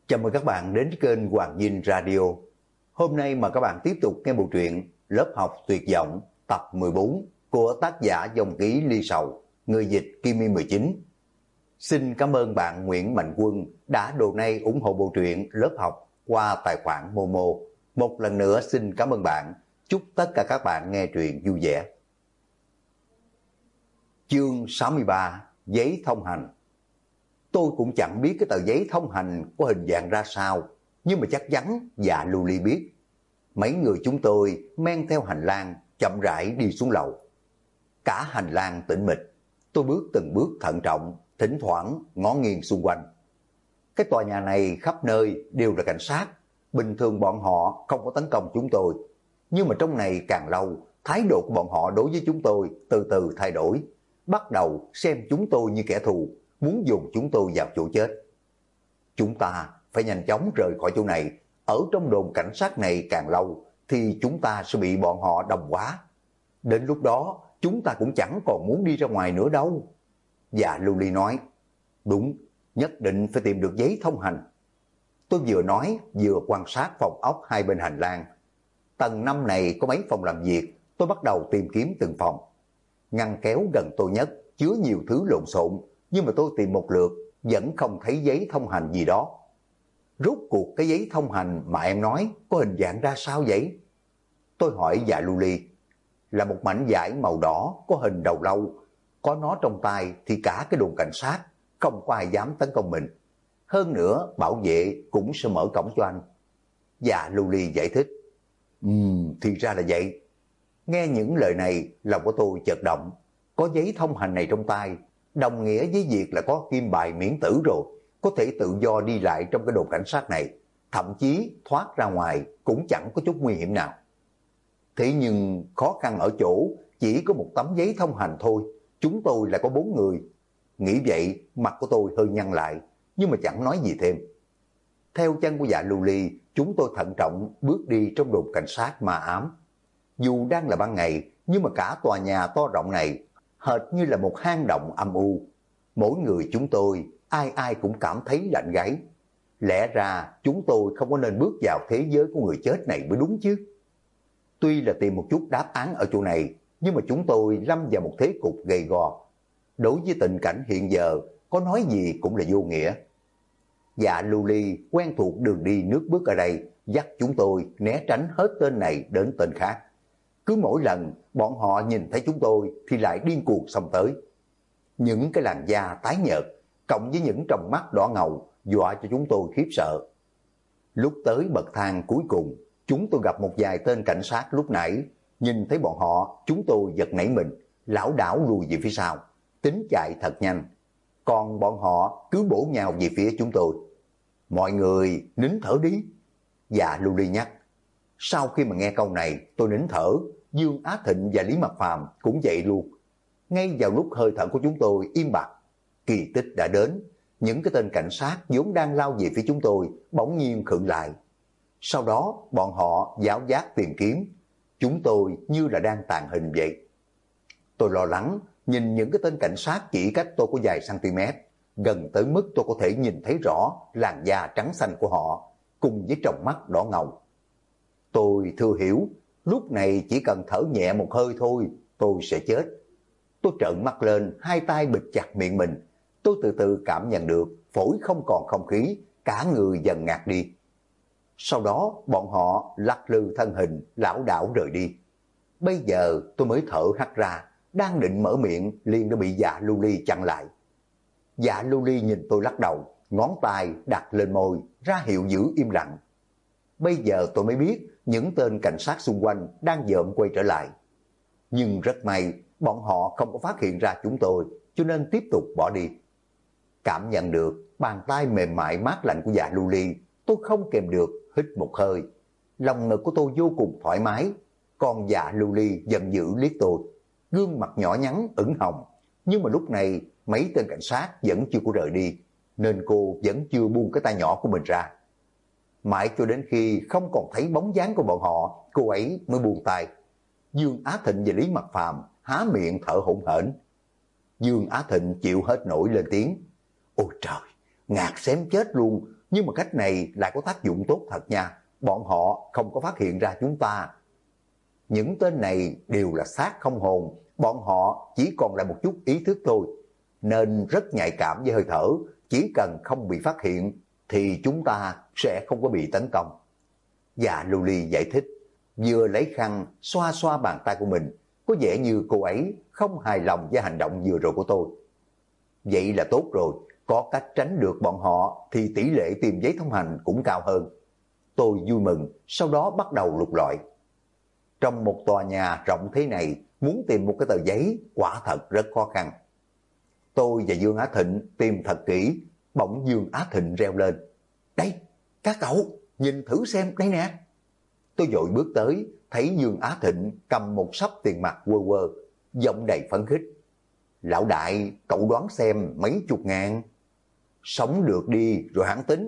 Chào mừng các bạn đến kênh Hoàng Dinh Radio. Hôm nay mà các bạn tiếp tục nghe bộ truyện Lớp học tuyệt vọng tập 14 của tác giả Dòng Ký Ly Sầu, người dịch Kimi 19. Xin cảm ơn bạn Nguyễn Mạnh Quân đã donate ủng hộ bộ truyện Lớp học qua tài khoản Momo. Một lần nữa xin cảm ơn bạn. Chúc tất cả các bạn nghe truyện vui vẻ. Chương 63: Giấy thông hành. Tôi cũng chẳng biết cái tờ giấy thông hành có hình dạng ra sao, nhưng mà chắc chắn Dạ Lưu Ly biết. Mấy người chúng tôi men theo hành lang chậm rãi đi xuống lầu. Cả hành lang tĩnh mịch, tôi bước từng bước thận trọng, thỉnh thoảng ngó nghiêng xung quanh. Cái tòa nhà này khắp nơi đều là cảnh sát, bình thường bọn họ không có tấn công chúng tôi. Nhưng mà trong này càng lâu, thái độ của bọn họ đối với chúng tôi từ từ thay đổi, bắt đầu xem chúng tôi như kẻ thù, muốn dùng chúng tôi vào chỗ chết. Chúng ta phải nhanh chóng rời khỏi chỗ này, ở trong đồn cảnh sát này càng lâu thì chúng ta sẽ bị bọn họ đồng hóa. Đến lúc đó chúng ta cũng chẳng còn muốn đi ra ngoài nữa đâu. Dạ Lưu Ly nói, đúng, nhất định phải tìm được giấy thông hành. Tôi vừa nói vừa quan sát phòng ốc hai bên hành lang. Tầng 5 này có mấy phòng làm việc, tôi bắt đầu tìm kiếm từng phòng. Ngăn kéo gần tôi nhất chứa nhiều thứ lộn xộn, nhưng mà tôi tìm một lượt vẫn không thấy giấy thông hành gì đó. Rốt cuộc cái giấy thông hành mà em nói có hình dạng ra sao vậy? Tôi hỏi Dạ Lưu Ly. Là một mảnh vải màu đỏ có hình đầu lâu, có nó trong tay thì cả cái đồn cảnh sát không có ai dám tấn công mình. Hơn nữa bảo vệ cũng sẽ mở cổng cho anh. Dạ Lưu Ly giải thích. Thì ra là vậy. Nghe những lời này lòng của tôi chợt động. Có giấy thông hành này trong tay đồng nghĩa với việc là có kim bài miễn tử rồi, có thể tự do đi lại trong cái đồn cảnh sát này, thậm chí thoát ra ngoài cũng chẳng có chút nguy hiểm nào. Thế nhưng khó khăn ở chỗ chỉ có một tấm giấy thông hành thôi, chúng tôi lại có 4 người. Nghĩ vậy mặt của tôi hơi nhăn lại, nhưng mà chẳng nói gì thêm. Theo chân của Dạ Lưu Ly, chúng tôi thận trọng bước đi trong đồn cảnh sát ma ám. Dù đang là ban ngày, nhưng mà cả tòa nhà to rộng này hệt như là một hang động âm u. Mỗi người chúng tôi, ai ai cũng cảm thấy lạnh gáy. Lẽ ra chúng tôi không có nên bước vào thế giới của người chết này mới đúng chứ. Tuy là tìm một chút đáp án ở chỗ này, nhưng mà chúng tôi lâm vào một thế cục gay go. Đối với tình cảnh hiện giờ, có nói gì cũng là vô nghĩa. Dạ Lưu Ly quen thuộc đường đi nước bước ở đây, dắt chúng tôi né tránh hết tên này đến tên khác. Cứ mỗi lần bọn họ nhìn thấy chúng tôi thì lại điên cuồng xông tới. Những cái làn da tái nhợt cộng với những tròng mắt đỏ ngầu dọa cho chúng tôi khiếp sợ. Lúc tới bậc thang cuối cùng, chúng tôi gặp một vài tên cảnh sát lúc nãy. Nhìn thấy bọn họ, chúng tôi giật nảy mình, lảo đảo lùi về phía sau, tính chạy thật nhanh. Còn bọn họ cứ bổ nhào về phía chúng tôi. Mọi người nín thở đi. Dạ Lưu Ly nhắc. Sau khi mà nghe câu này, tôi nín thở. Dương Á Thịnh và Lý Mặc Phàm cũng vậy luôn. Ngay vào lúc hơi thở của chúng tôi im bặt, kỳ tích đã đến. Những cái tên cảnh sát vốn đang lao về phía chúng tôi bỗng nhiên khựng lại. Sau đó bọn họ giáo giác tìm kiếm. Chúng tôi như là đang tàn hình vậy. Tôi lo lắng nhìn những cái tên cảnh sát chỉ cách tôi có vài cm, gần tới mức tôi có thể nhìn thấy rõ làn da trắng xanh của họ cùng với tròng mắt đỏ ngầu. Tôi thừa hiểu lúc này chỉ cần thở nhẹ một hơi thôi tôi sẽ chết. Tôi trợn mắt lên, hai tay bịt chặt miệng mình. Tôi từ từ cảm nhận được phổi không còn không khí, cả người dần ngạt đi. Sau đó bọn họ lắc lư thân hình, lảo đảo rời đi. Bây giờ tôi mới thở hắt ra, đang định mở miệng liền đã bị Dạ Lưu Ly chặn lại. Dạ Lưu Ly nhìn tôi lắc đầu, ngón tay đặt lên môi, ra hiệu giữ im lặng. Bây giờ tôi mới biết những tên cảnh sát xung quanh đang dợm quay trở lại. Nhưng rất may, bọn họ không có phát hiện ra chúng tôi, cho nên tiếp tục bỏ đi. Cảm nhận được bàn tay mềm mại mát lạnh của Dạ Lưu Ly, tôi không kèm được hít một hơi. Lòng ngực của tôi vô cùng thoải mái. Còn Dạ Lưu Ly giận dữ liếc tôi, gương mặt nhỏ nhắn ửng hồng. Nhưng mà lúc này mấy tên cảnh sát vẫn chưa có rời đi, nên cô vẫn chưa buông cái tay nhỏ của mình ra. Mãi cho đến khi không còn thấy bóng dáng của bọn họ, cô ấy mới buông tay. Dương Á Thịnh và Lý Mặc Phàm há miệng thở hổn hển. Dương Á Thịnh chịu hết nổi lên tiếng. Ôi trời, ngạt xém chết luôn, nhưng mà cách này lại có tác dụng tốt thật nha, bọn họ không có phát hiện ra chúng ta. Những tên này đều là xác không hồn, bọn họ chỉ còn lại một chút ý thức thôi, nên rất nhạy cảm với hơi thở, chỉ cần không bị phát hiện thì chúng ta sẽ không có bị tấn công. Dạ Lưu Ly giải thích, vừa lấy khăn xoa xoa bàn tay của mình, có vẻ như cô ấy không hài lòng với hành động vừa rồi của tôi. Vậy là tốt rồi, có cách tránh được bọn họ thì tỷ lệ tìm giấy thông hành cũng cao hơn. Tôi vui mừng, sau đó bắt đầu lục lọi. Trong một tòa nhà rộng thế này, muốn tìm một cái tờ giấy quả thật rất khó khăn. Tôi và Dương Á Thịnh tìm thật kỹ, bỗng Dương Á Thịnh reo lên. Đây, các cậu, nhìn thử xem đây nè. Tôi vội bước tới, thấy Dương Á Thịnh cầm một xấp tiền mặt quơ quơ, giọng đầy phấn khích. Lão đại, cậu đoán xem mấy chục ngàn. Sống được đi rồi hẳn tính.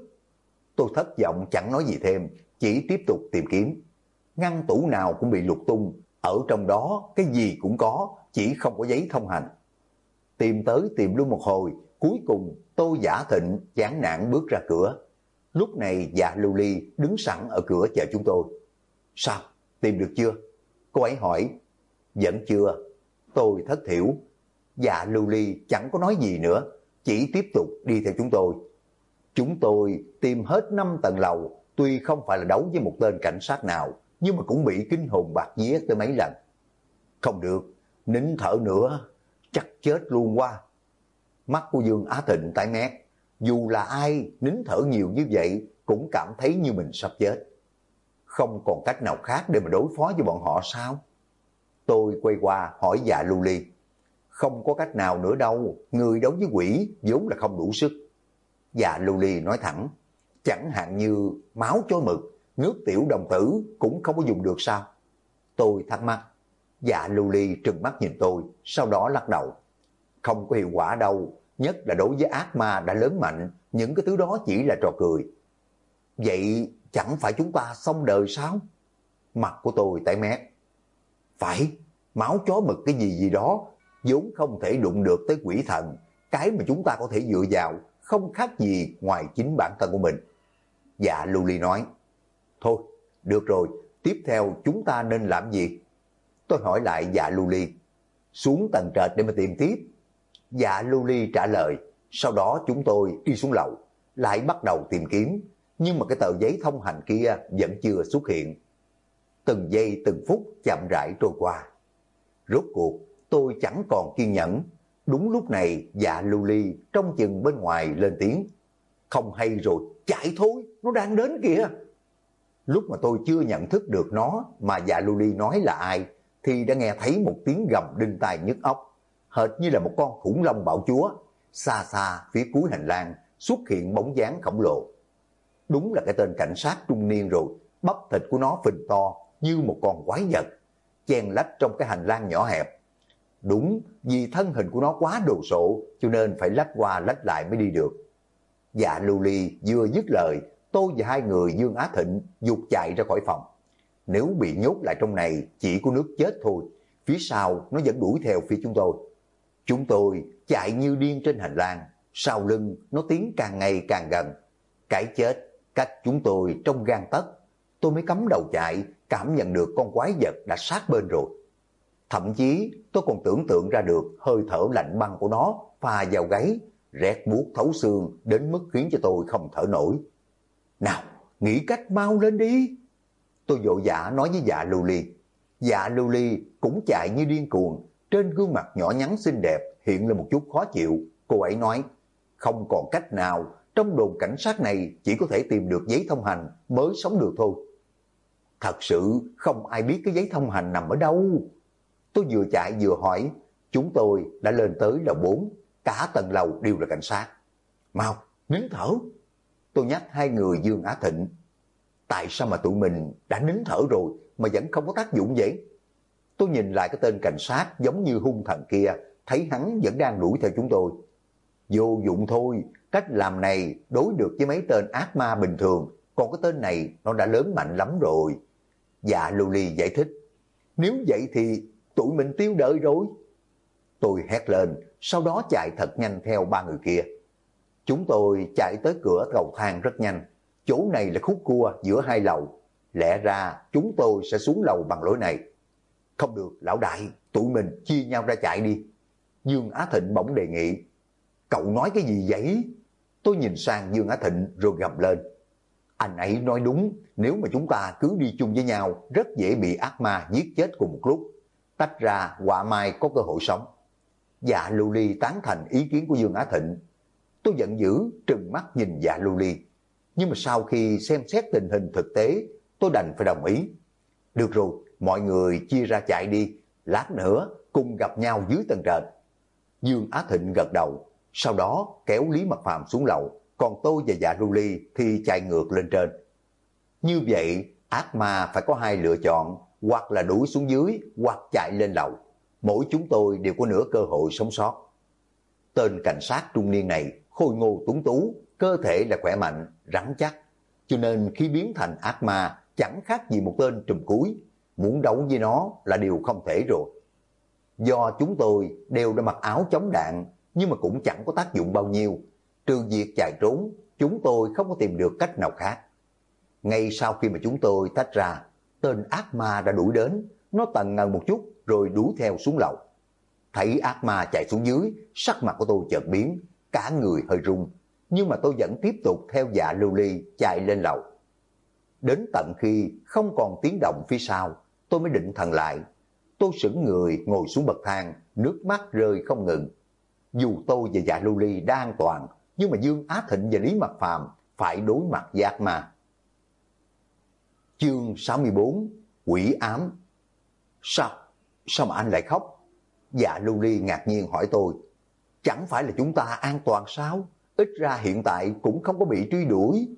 Tôi thất vọng chẳng nói gì thêm, chỉ tiếp tục tìm kiếm. Ngăn tủ nào cũng bị lục tung, ở trong đó cái gì cũng có, chỉ không có giấy thông hành. Tìm tới tìm luôn một hồi, cuối cùng tôi Giả Thịnh chán nản bước ra cửa. Lúc này Dạ Lưu Ly đứng sẵn ở cửa chờ chúng tôi. Sao, tìm được chưa? Cô ấy hỏi. Vẫn chưa. Tôi thất thiểu. Dạ Lưu Ly chẳng có nói gì nữa, chỉ tiếp tục đi theo chúng tôi. Chúng tôi tìm hết 5 tầng lầu, tuy không phải là đấu với một tên cảnh sát nào, nhưng mà cũng bị kinh hồn bạt vía tới mấy lần. Không được, nín thở nữa, chắc chết luôn quá. Mắt của Dương Á Thịnh tái mét, dù là ai nín thở nhiều như vậy cũng cảm thấy như mình sắp chết. Không còn cách nào khác để mà đối phó với bọn họ sao? Tôi quay qua hỏi Dạ Lưu Ly. Không có cách nào nữa đâu, người đấu với quỷ vốn là không đủ sức. Dạ Lưu Ly nói thẳng, chẳng hạn như máu chó mực, nước tiểu đồng tử cũng không có dùng được sao? Tôi thắc mắc. Dạ Lưu Ly trừng mắt nhìn tôi, sau đó lắc đầu. Không có hiệu quả đâu, nhất là đối với ác ma đã lớn mạnh, những cái thứ đó chỉ là trò cười. Vậy chẳng phải chúng ta xong đời sao? Mặt của tôi tái mét. Phải, máu chó mực cái gì gì đó, vốn không thể đụng được tới quỷ thần, cái mà chúng ta có thể dựa vào không khác gì ngoài chính bản thân của mình. Dạ Lưu Ly nói. Thôi, được rồi, tiếp theo chúng ta nên làm gì? Tôi hỏi lại Dạ Lưu Ly. Xuống tầng trệt để mà tìm tiếp. Dạ Lưu Ly trả lời. Sau đó chúng tôi đi xuống lầu, lại bắt đầu tìm kiếm, nhưng mà cái tờ giấy thông hành kia vẫn chưa xuất hiện. Từng giây từng phút chậm rãi trôi qua. Rốt cuộc tôi chẳng còn kiên nhẫn. Đúng lúc này Dạ Lưu Ly trong chừng bên ngoài lên tiếng. Không hay rồi, chạy thôi, nó đang đến kìa. Lúc mà tôi chưa nhận thức được nó mà Dạ Lưu Ly nói là ai, thì đã nghe thấy một tiếng gầm đinh tai nhức óc, hệt như là một con khủng long bạo chúa. Xa xa phía cuối hành lang xuất hiện bóng dáng khổng lồ. Đúng là cái tên cảnh sát trung niên rồi, bắp thịt của nó phình to như một con quái vật, chen lách trong cái hành lang nhỏ hẹp. Đúng vì thân hình của nó quá đồ sộ cho nên phải lách qua lách lại mới đi được. Dạ Lưu Ly vừa dứt lời, tôi và hai người Dương Á Thịnh giục chạy ra khỏi phòng. Nếu bị nhốt lại trong này chỉ có nước chết thôi, phía sau nó vẫn đuổi theo phía chúng tôi. Chúng tôi chạy như điên trên hành lang, sau lưng nó tiến càng ngày càng gần. Cái chết cách chúng tôi trong gang tấc. Tôi mới cắm đầu chạy, cảm nhận được con quái vật đã sát bên rồi. Thậm chí tôi còn tưởng tượng ra được hơi thở lạnh băng của nó phà vào gáy, rét buốt thấu xương đến mức khiến cho tôi không thở nổi. Nào, nghĩ cách mau lên đi. Tôi vội vã nói với Dạ Lưu Ly. Dạ Lưu Ly cũng chạy như điên cuồng, trên gương mặt nhỏ nhắn xinh đẹp hiện lên một chút khó chịu. Cô ấy nói, không còn cách nào, trong đồn cảnh sát này chỉ có thể tìm được giấy thông hành mới sống được thôi. Thật sự không ai biết cái giấy thông hành nằm ở đâu. Tôi vừa chạy vừa hỏi. Chúng tôi đã lên tới lầu 4, cả tầng lầu đều là cảnh sát. Mau, nín thở. Tôi nhắc hai người Dương Á Thịnh. Tại sao mà tụi mình đã nín thở rồi mà vẫn không có tác dụng vậy? Tôi nhìn lại cái tên cảnh sát giống như hung thần kia, thấy hắn vẫn đang đuổi theo chúng tôi. Vô dụng thôi, cách làm này đối được với mấy tên ác ma bình thường, còn cái tên này nó đã lớn mạnh lắm rồi. Dạ Lưu Ly giải thích. Nếu vậy thì tụi mình tiêu đời rồi. Tôi hét lên, sau đó chạy thật nhanh theo ba người kia. Chúng tôi chạy tới cửa cầu thang rất nhanh. Chỗ này là khúc cua giữa hai lầu. Lẽ ra chúng tôi sẽ xuống lầu bằng lối này. Không được, lão đại, tụi mình chia nhau ra chạy đi. Dương Á Thịnh bỗng đề nghị. Cậu nói cái gì vậy? Tôi nhìn sang Dương Á Thịnh rồi gầm lên. Anh ấy nói đúng, nếu mà chúng ta cứ đi chung với nhau, rất dễ bị ác ma giết chết cùng một lúc. Tách ra, họa mai có cơ hội sống. Dạ Lưu Ly tán thành ý kiến của Dương Á Thịnh. Tôi giận dữ, trừng mắt nhìn Dạ Lưu Ly. Nhưng mà sau khi xem xét tình hình thực tế, tôi đành phải đồng ý. Được rồi, mọi người chia ra chạy đi, lát nữa cùng gặp nhau dưới tầng trệt. Dương Á Thịnh gật đầu, sau đó kéo Lý Mật Phàm xuống lầu, còn tôi và Dạ Lưu Ly thì chạy ngược lên trên. Như vậy, ác ma phải có hai lựa chọn, hoặc là đuổi xuống dưới, hoặc chạy lên lầu. Mỗi chúng tôi đều có nửa cơ hội sống sót. Tên cảnh sát trung niên này khôi ngô tuấn tú, cơ thể là khỏe mạnh, rắn chắc, cho nên khi biến thành ác ma chẳng khác gì một tên trùm cuối, muốn đấu với nó là điều không thể rồi. Do chúng tôi đều đã mặc áo chống đạn, nhưng mà cũng chẳng có tác dụng bao nhiêu, trừ việc chạy trốn, chúng tôi không có tìm được cách nào khác. Ngay sau khi mà chúng tôi tách ra, tên ác ma đã đuổi đến, nó tần ngần một chút rồi đuổi theo xuống lầu. Thấy ác ma chạy xuống dưới, sắc mặt của tôi chợt biến, cả người hơi run, nhưng mà tôi vẫn tiếp tục theo Dạ Lưu Ly chạy lên lầu. Đến tận khi không còn tiếng động phía sau, tôi mới định thần lại. Tôi sững người ngồi xuống bậc thang, nước mắt rơi không ngừng. Dù tôi và Dạ Lưu Ly đã an toàn, nhưng mà Dương Á Thịnh và Lý Mật Phàm phải đối mặt với ác ma. Chương 64: Quỷ ám. Sao mà anh lại khóc? Dạ Lưu Ly ngạc nhiên hỏi tôi. Chẳng phải là chúng ta an toàn sao? Ít ra hiện tại cũng không có bị truy đuổi.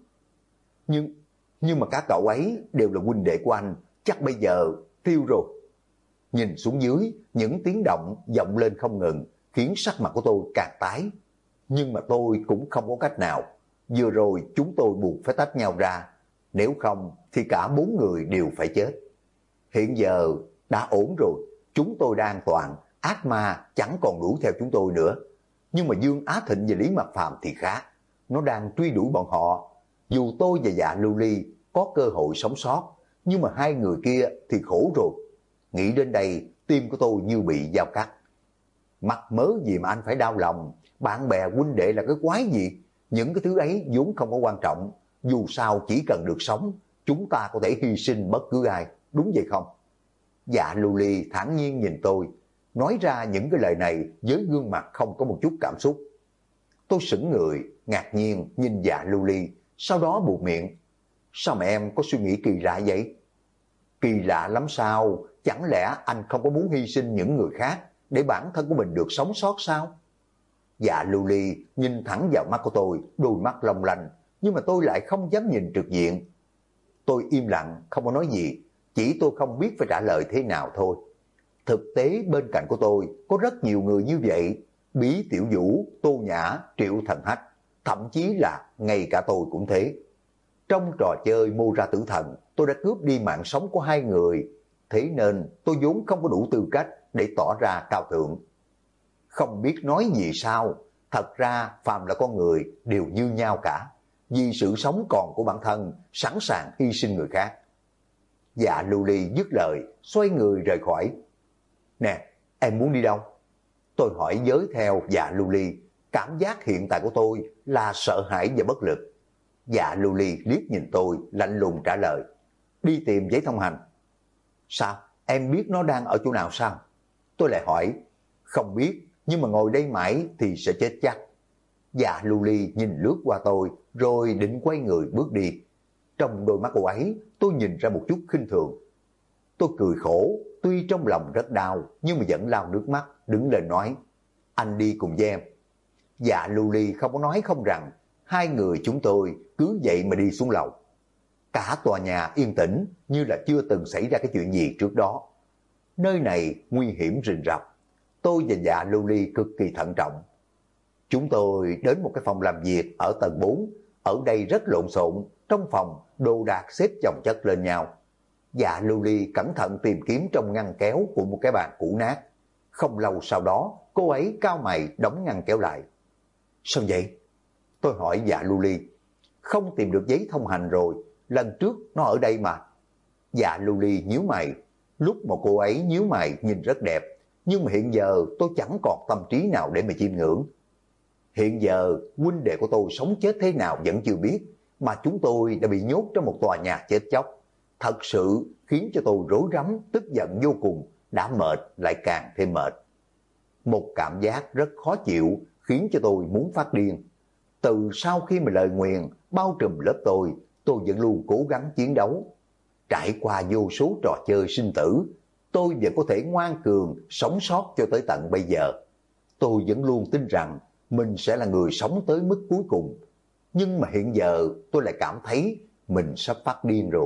Nhưng mà các cậu ấy đều là huynh đệ của anh, chắc bây giờ tiêu rồi. Nhìn xuống dưới, những tiếng động vọng lên không ngừng, khiến sắc mặt của tôi càng tái. Nhưng mà tôi cũng không có cách nào. Vừa rồi chúng tôi buộc phải tách nhau ra, nếu không thì cả 4 người đều phải chết. Hiện giờ đã ổn rồi, chúng tôi đã an toàn, ác ma chẳng còn đuổi theo chúng tôi nữa. Nhưng mà Dương Á Thịnh và Lý Mật Phàm thì khác, nó đang truy đuổi bọn họ. Dù tôi và Dạ Lưu Ly có cơ hội sống sót, nhưng mà hai người kia thì khổ rồi. Nghĩ đến đây, tim của tôi như bị dao cắt. Mắc mớ gì mà anh phải đau lòng, bạn bè huynh đệ là cái quái gì? Những cái thứ ấy vốn không có quan trọng, dù sao chỉ cần được sống, chúng ta có thể hy sinh bất cứ ai, đúng vậy không? Dạ Lưu Ly thản nhiên nhìn tôi, nói ra những cái lời này với gương mặt không có một chút cảm xúc. Tôi sững người, ngạc nhiên nhìn Dạ Lưu Ly, sau đó buột miệng. Sao mà em có suy nghĩ kỳ lạ vậy? Kỳ lạ lắm sao? Chẳng lẽ anh không có muốn hy sinh những người khác để bản thân của mình được sống sót sao? Dạ Lưu Ly nhìn thẳng vào mắt của tôi, đôi mắt long lanh, nhưng mà tôi lại không dám nhìn trực diện. Tôi im lặng, không có nói gì, chỉ tôi không biết phải trả lời thế nào thôi. Thực tế bên cạnh của tôi có rất nhiều người như vậy, Bí Tiểu Vũ, Tô Nhã, Triệu Thần Hách, thậm chí là ngay cả tôi cũng thế. Trong trò chơi Mô Ra Tử Thần, tôi đã cướp đi mạng sống của 2 người, thế nên tôi vốn không có đủ tư cách để tỏ ra cao thượng. Không biết nói gì sao, thật ra phàm là con người đều như nhau cả, vì sự sống còn của bản thân, sẵn sàng hy sinh người khác. Dạ Lưu Ly dứt lời, xoay người rời khỏi. Nè, em muốn đi đâu? Tôi hỏi giới theo Dạ Lưu Ly, cảm giác hiện tại của tôi là sợ hãi và bất lực. Dạ Lưu Ly liếc nhìn tôi, lạnh lùng trả lời. Đi tìm giấy thông hành. Sao? Em biết nó đang ở chỗ nào sao? Tôi lại hỏi. Không biết, nhưng mà ngồi đây mãi thì sẽ chết chắc. Dạ Lưu Ly nhìn lướt qua tôi, rồi định quay người bước đi. Trong đôi mắt cô ấy, tôi nhìn ra một chút khinh thường. Tôi cười khổ, tuy trong lòng rất đau, nhưng mà vẫn lau nước mắt, đứng lên nói. Anh đi cùng với em. Dạ Lưu Ly không có nói không rằng, 2 người chúng tôi cứ vậy mà đi xuống lầu. Cả tòa nhà yên tĩnh như là chưa từng xảy ra cái chuyện gì trước đó. Nơi này nguy hiểm rình rập. Tôi và Dạ Lưu Ly cực kỳ thận trọng. Chúng tôi đến một cái phòng làm việc ở tầng 4. Ở đây rất lộn xộn, trong phòng đồ đạc xếp chồng chất lên nhau. Dạ Lưu Ly cẩn thận tìm kiếm trong ngăn kéo của một cái bàn cũ nát. Không lâu sau đó, cô ấy cau mày đóng ngăn kéo lại. Sao vậy? Tôi hỏi dạ Lưu Ly, không tìm được giấy thông hành rồi, lần trước nó ở đây mà. Dạ Lưu Ly nhíu mày, lúc mà cô ấy nhíu mày nhìn rất đẹp, nhưng mà hiện giờ tôi chẳng còn tâm trí nào để mà chiêm ngưỡng. Hiện giờ huynh đệ của tôi sống chết thế nào vẫn chưa biết, mà chúng tôi đã bị nhốt trong một tòa nhà chết chóc. Thật sự khiến cho tôi rối rắm, tức giận vô cùng, đã mệt lại càng thêm mệt. Một cảm giác rất khó chịu khiến cho tôi muốn phát điên. Từ sau khi mà lời nguyền bao trùm lớp tôi vẫn luôn cố gắng chiến đấu. Trải qua vô số trò chơi sinh tử, tôi vẫn có thể ngoan cường sống sót cho tới tận bây giờ. Tôi vẫn luôn tin rằng mình sẽ là người sống tới mức cuối cùng. Nhưng mà hiện giờ tôi lại cảm thấy mình sắp phát điên rồi.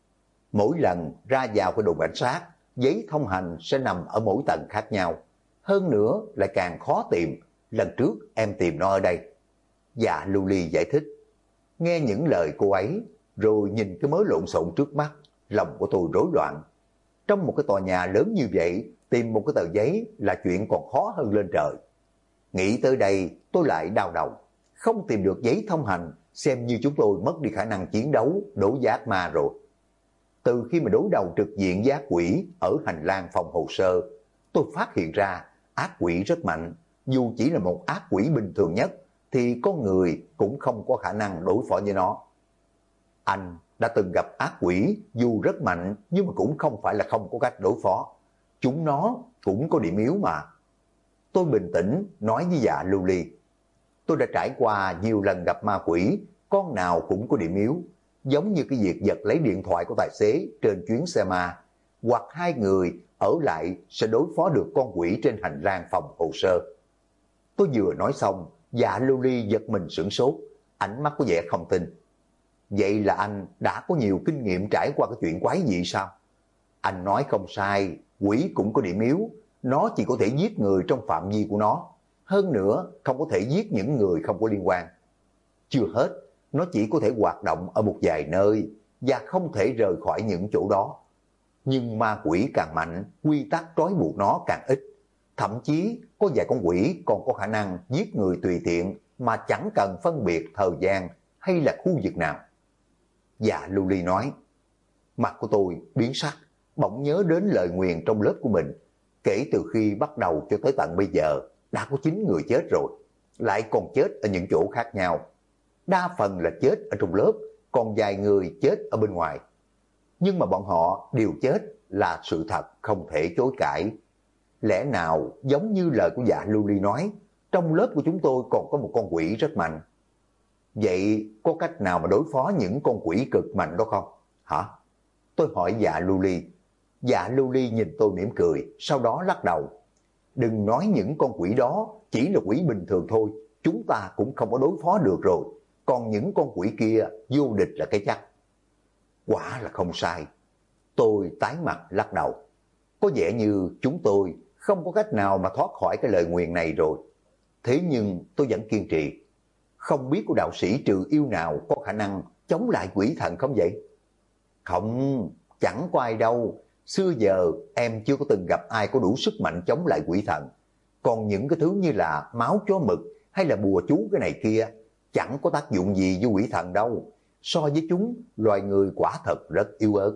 Mỗi lần ra vào cái đồn cảnh sát, giấy thông hành sẽ nằm ở mỗi tầng khác nhau. Hơn nữa lại càng khó tìm, lần trước em tìm nó ở đây. Dạ Lưu Ly giải thích. Nghe những lời cô ấy, rồi nhìn cái mớ lộn xộn trước mắt, lòng của tôi rối loạn. Trong một cái tòa nhà lớn như vậy, tìm một cái tờ giấy là chuyện còn khó hơn lên trời. Nghĩ tới đây, tôi lại đau đầu. Không tìm được giấy thông hành, xem như chúng tôi mất đi khả năng chiến đấu đối với ác ma rồi. Từ khi mà đối đầu trực diện với ác quỷ ở hành lang phòng hồ sơ, tôi phát hiện ra ác quỷ rất mạnh. Dù chỉ là một ác quỷ bình thường nhất, thì con người cũng không có khả năng đối phó với nó. Anh đã từng gặp ác quỷ, dù rất mạnh nhưng mà cũng không phải là không có cách đối phó. Chúng nó cũng có điểm yếu mà. Tôi bình tĩnh nói với dạ Lưu Ly. Tôi đã trải qua nhiều lần gặp ma quỷ, con nào cũng có điểm yếu. Giống như cái việc giật lấy điện thoại của tài xế trên chuyến xe ma, hoặc hai người ở lại sẽ đối phó được con quỷ trên hành lang phòng hồ sơ. Tôi vừa nói xong, dạ Lưu Ly giật mình sửng sốt, ánh mắt có vẻ không tin. Vậy là anh đã có nhiều kinh nghiệm trải qua cái chuyện quái dị sao? Anh nói không sai, quỷ cũng có điểm yếu, nó chỉ có thể giết người trong phạm vi của nó. Hơn nữa, không có thể giết những người không có liên quan. Chưa hết, nó chỉ có thể hoạt động ở một vài nơi và không thể rời khỏi những chỗ đó. Nhưng ma quỷ càng mạnh, quy tắc trói buộc nó càng ít. Thậm chí có vài con quỷ còn có khả năng giết người tùy tiện mà chẳng cần phân biệt thời gian hay là khu vực nào. Dạ Lưu Ly nói, mặt của tôi biến sắc, bỗng nhớ đến lời nguyền trong lớp của mình. Kể từ khi bắt đầu cho tới tận bây giờ, đã có 9 người chết rồi, lại còn chết ở những chỗ khác nhau. Đa phần là chết ở trong lớp, còn vài người chết ở bên ngoài. Nhưng mà bọn họ đều chết là sự thật không thể chối cãi. Lẽ nào giống như lời của dạ Lưu Ly nói, trong lớp của chúng tôi còn có một con quỷ rất mạnh. Vậy có cách nào mà đối phó những con quỷ cực mạnh đó không? Hả? Tôi hỏi dạ Lưu Ly. Dạ Lưu Ly nhìn tôi mỉm cười, sau đó lắc đầu. Đừng nói những con quỷ đó chỉ là quỷ bình thường thôi, chúng ta cũng không có đối phó được rồi. Còn những con quỷ kia vô địch là cái chắc. Quả là không sai. Tôi tái mặt lắc đầu. Có vẻ như chúng tôi không có cách nào mà thoát khỏi cái lời nguyền này rồi. Thế nhưng tôi vẫn kiên trì. Không biết của đạo sĩ trừ yêu nào có khả năng chống lại quỷ thần không vậy? Không, chẳng có ai đâu. Xưa giờ em chưa có từng gặp ai có đủ sức mạnh chống lại quỷ thần. Còn những cái thứ như là máu chó mực hay là bùa chú cái này kia chẳng có tác dụng gì với quỷ thần đâu. So với chúng, loài người quả thật rất yếu ớt.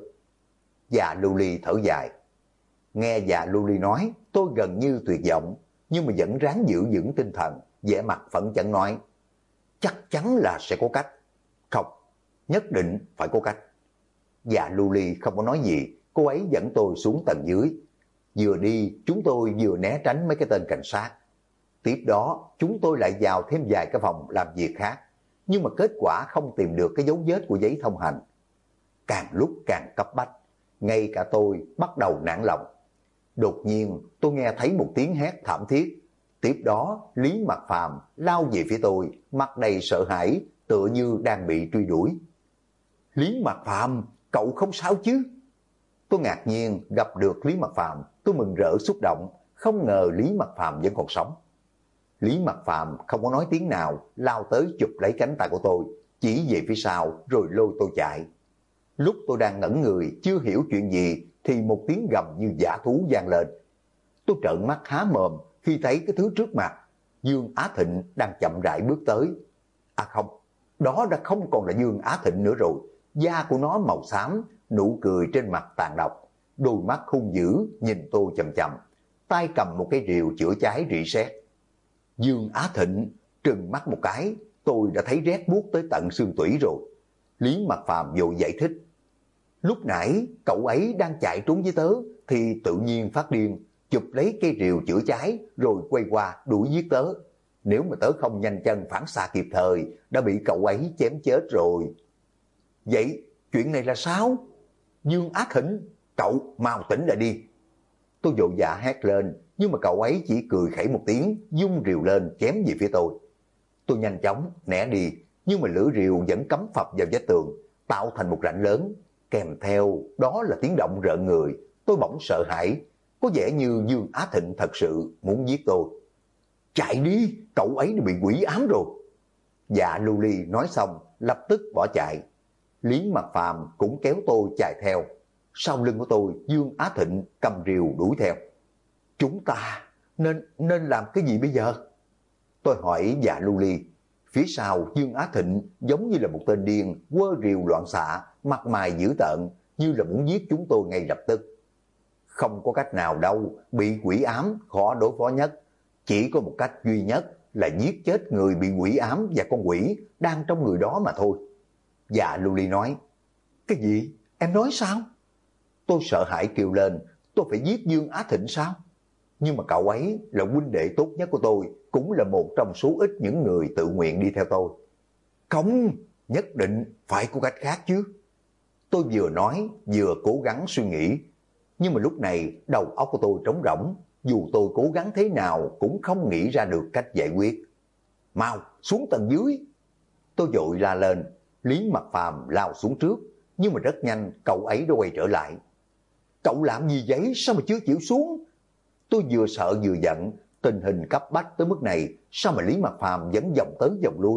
Dạ Lưu Ly thở dài. Nghe dạ Lưu Ly nói, tôi gần như tuyệt vọng, nhưng mà vẫn ráng giữ vững tinh thần, vẻ mặt phẫn chấn nói. Chắc chắn là sẽ có cách. Không, nhất định phải có cách. Dạ Lưu Ly không có nói gì, cô ấy dẫn tôi xuống tầng dưới. Vừa đi, chúng tôi vừa né tránh mấy cái tên cảnh sát. Tiếp đó, chúng tôi lại vào thêm vài cái phòng làm việc khác. Nhưng mà kết quả không tìm được cái dấu vết của giấy thông hành. Càng lúc càng cấp bách, ngay cả tôi bắt đầu nản lòng. Đột nhiên, tôi nghe thấy một tiếng hét thảm thiết. Tiếp đó, Lý Mặc Phàm lao về phía tôi, mặt đầy sợ hãi, tựa như đang bị truy đuổi. Lý Mặc Phàm, cậu không sao chứ? Tôi ngạc nhiên gặp được Lý Mặc Phàm, tôi mừng rỡ xúc động, không ngờ Lý Mặc Phàm vẫn còn sống. Lý Mặc Phàm không có nói tiếng nào, lao tới chụp lấy cánh tay của tôi, chỉ về phía sau rồi lôi tôi chạy. Lúc tôi đang ngẩn người, chưa hiểu chuyện gì, thì một tiếng gầm như dã thú vang lên. Tôi trợn mắt há mồm khi thấy cái thứ trước mặt, Dương Á Thịnh đang chậm rãi bước tới. À không, đó đã không còn là Dương Á Thịnh nữa rồi. Da của nó màu xám, nụ cười trên mặt tàn độc, đôi mắt hung dữ nhìn tôi chằm chằm, tay cầm một cái rìu chữa cháy rỉ sét. Dương Á Thịnh trừng mắt một cái, tôi đã thấy rét buốt tới tận xương tủy rồi. Lý Mặc Phàm vội giải thích. Lúc nãy cậu ấy đang chạy trốn với tớ thì tự nhiên phát điên, chụp lấy cây rìu chữa cháy rồi quay qua đuổi giết tớ. Nếu mà tớ không nhanh chân phản xạ kịp thời, đã bị cậu ấy chém chết rồi. Vậy chuyện này là sao? Dương Á Thịnh, cậu mau tỉnh lại đi. Tôi vội vã hét lên, nhưng mà cậu ấy chỉ cười khẩy một tiếng, vung rìu lên chém về phía tôi. Tôi nhanh chóng né đi, nhưng mà lưỡi rìu vẫn cắm phập vào vách tường, tạo thành một rãnh lớn. Kèm theo đó là tiếng động rợn người. Tôi bỗng sợ hãi, có vẻ như Dương Á Thịnh thật sự muốn giết tôi. Chạy đi, cậu ấy đã bị quỷ ám rồi. Dạ Lưu Ly nói xong lập tức bỏ chạy. Lý Mặc Phàm cũng kéo tôi chạy theo. Sau lưng của tôi, Dương Á Thịnh cầm rìu đuổi theo. Chúng ta nên làm cái gì bây giờ? Tôi hỏi Dạ Lưu Ly. Phía sau Dương Á Thịnh giống như là một tên điên, quơ rìu loạn xạ, mặt mày dữ tợn, như là muốn giết chúng tôi ngay lập tức. Không có cách nào đâu, bị quỷ ám khó đối phó nhất. Chỉ có một cách duy nhất là giết chết người bị quỷ ám và con quỷ đang trong người đó mà thôi. Dạ Lưu Ly nói. Cái gì? Em nói sao? Tôi sợ hãi kêu lên. Tôi phải giết Dương Á Thịnh sao? Nhưng mà cậu ấy là huynh đệ tốt nhất của tôi, cũng là một trong số ít những người tự nguyện đi theo tôi. Không, nhất định phải có cách khác chứ. Tôi vừa nói vừa cố gắng suy nghĩ. Nhưng mà lúc này đầu óc của tôi trống rỗng, dù tôi cố gắng thế nào cũng không nghĩ ra được cách giải quyết. Mau xuống tầng dưới. Tôi vội la lên. Lý Mặc Phàm lao xuống trước, nhưng mà rất nhanh cậu ấy đã quay trở lại. Cậu làm gì vậy, sao mà chưa chịu xuống? Tôi vừa sợ vừa giận, tình hình cấp bách tới mức này, sao mà Lý Mặc Phàm vẫn vòng tới vòng lui?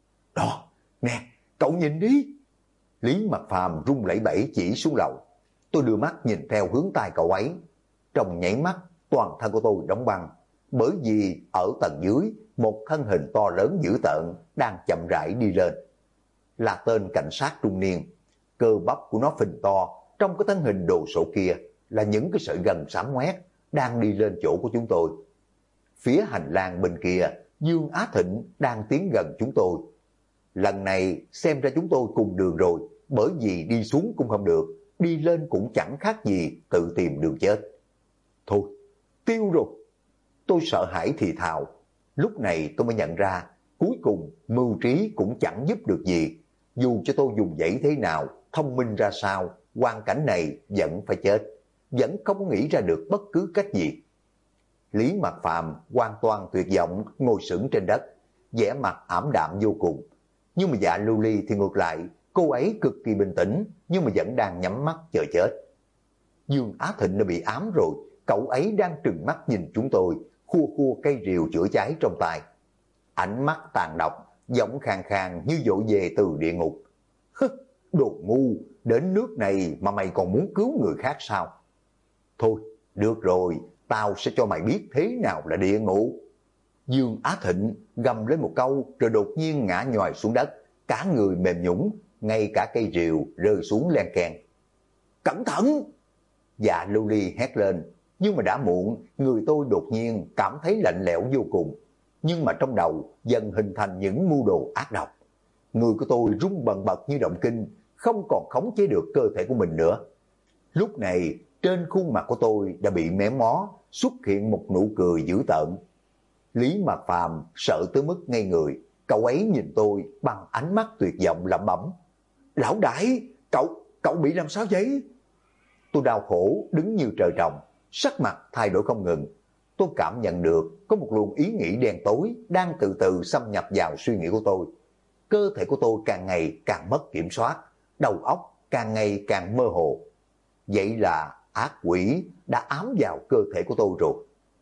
Đó, nè, cậu nhìn đi. Lý Mặc Phàm run lẩy bẩy chỉ xuống lầu. Tôi đưa mắt nhìn theo hướng tay cậu ấy. Trong nháy mắt, toàn thân của tôi đóng băng, bởi vì ở tầng dưới, một thân hình to lớn dữ tợn đang chậm rãi đi lên. Là tên cảnh sát trung niên. Cơ bắp của nó phình to, trong cái thân hình đồ sộ kia là những cái sợi gân xám ngoét đang đi lên chỗ của chúng tôi. Phía hành lang bên kia, Dương Á Thịnh đang tiến gần chúng tôi. Lần này xem ra chúng tôi cùng đường rồi, bởi vì đi xuống cũng không được, đi lên cũng chẳng khác gì tự tìm đường chết. Thôi, tiêu rồi. Tôi sợ hãi thì thào. Lúc này tôi mới nhận ra, cuối cùng mưu trí cũng chẳng giúp được gì. Dù cho tôi dùng dãy thế nào, thông minh ra sao, hoàn cảnh này vẫn phải chết, vẫn không có nghĩ ra được bất cứ cách gì. Lý Mặc Phàm hoàn toàn tuyệt vọng ngồi sững trên đất, vẻ mặt ảm đạm vô cùng. Nhưng mà Dạ Lưu Ly thì ngược lại, cô ấy cực kỳ bình tĩnh, nhưng mà vẫn đang nhắm mắt chờ chết. Dương Á Thịnh đã bị ám rồi, cậu ấy đang trừng mắt nhìn chúng tôi, khua khua cây rìu chữa cháy trong tay. Ánh mắt tàn độc, giọng khàn khàn như dội về từ địa ngục. Đồ ngu, đến nước này mà mày còn muốn cứu người khác sao? Thôi, được rồi, tao sẽ cho mày biết thế nào là địa ngục. Dương Á Thịnh gầm lên một câu rồi đột nhiên ngã nhòi xuống đất, cả người mềm nhũn, ngay cả cây rìu rơi xuống len keng. Cẩn thận! Dạ Lưu Ly hét lên, nhưng mà đã muộn, người tôi đột nhiên cảm thấy lạnh lẽo vô cùng. Nhưng mà trong đầu dần hình thành những mưu đồ ác độc. Người của tôi rung bần bật như động kinh, không còn khống chế được cơ thể của mình nữa. Lúc này, trên khuôn mặt của tôi đã bị méo mó, xuất hiện một nụ cười dữ tợn. Lý Mặc Phàm sợ tới mức ngây người, cậu ấy nhìn tôi bằng ánh mắt tuyệt vọng lẩm bẩm. Lão đại, cậu bị làm sao vậy? Tôi đau khổ đứng như trời trồng, sắc mặt thay đổi không ngừng. Tôi cảm nhận được có một luồng ý nghĩ đen tối đang từ từ xâm nhập vào suy nghĩ của tôi. Cơ thể của tôi càng ngày càng mất kiểm soát, đầu óc càng ngày càng mơ hồ. Vậy là ác quỷ đã ám vào cơ thể của tôi rồi.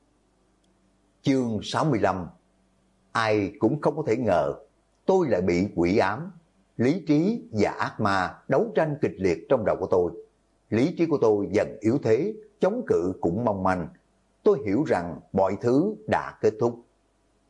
Chương 65. Ai cũng không có thể ngờ tôi lại bị quỷ ám. Lý trí và ác ma đấu tranh kịch liệt trong đầu của tôi. Lý trí của tôi dần yếu thế, chống cự cũng mong manh. Tôi hiểu rằng mọi thứ đã kết thúc.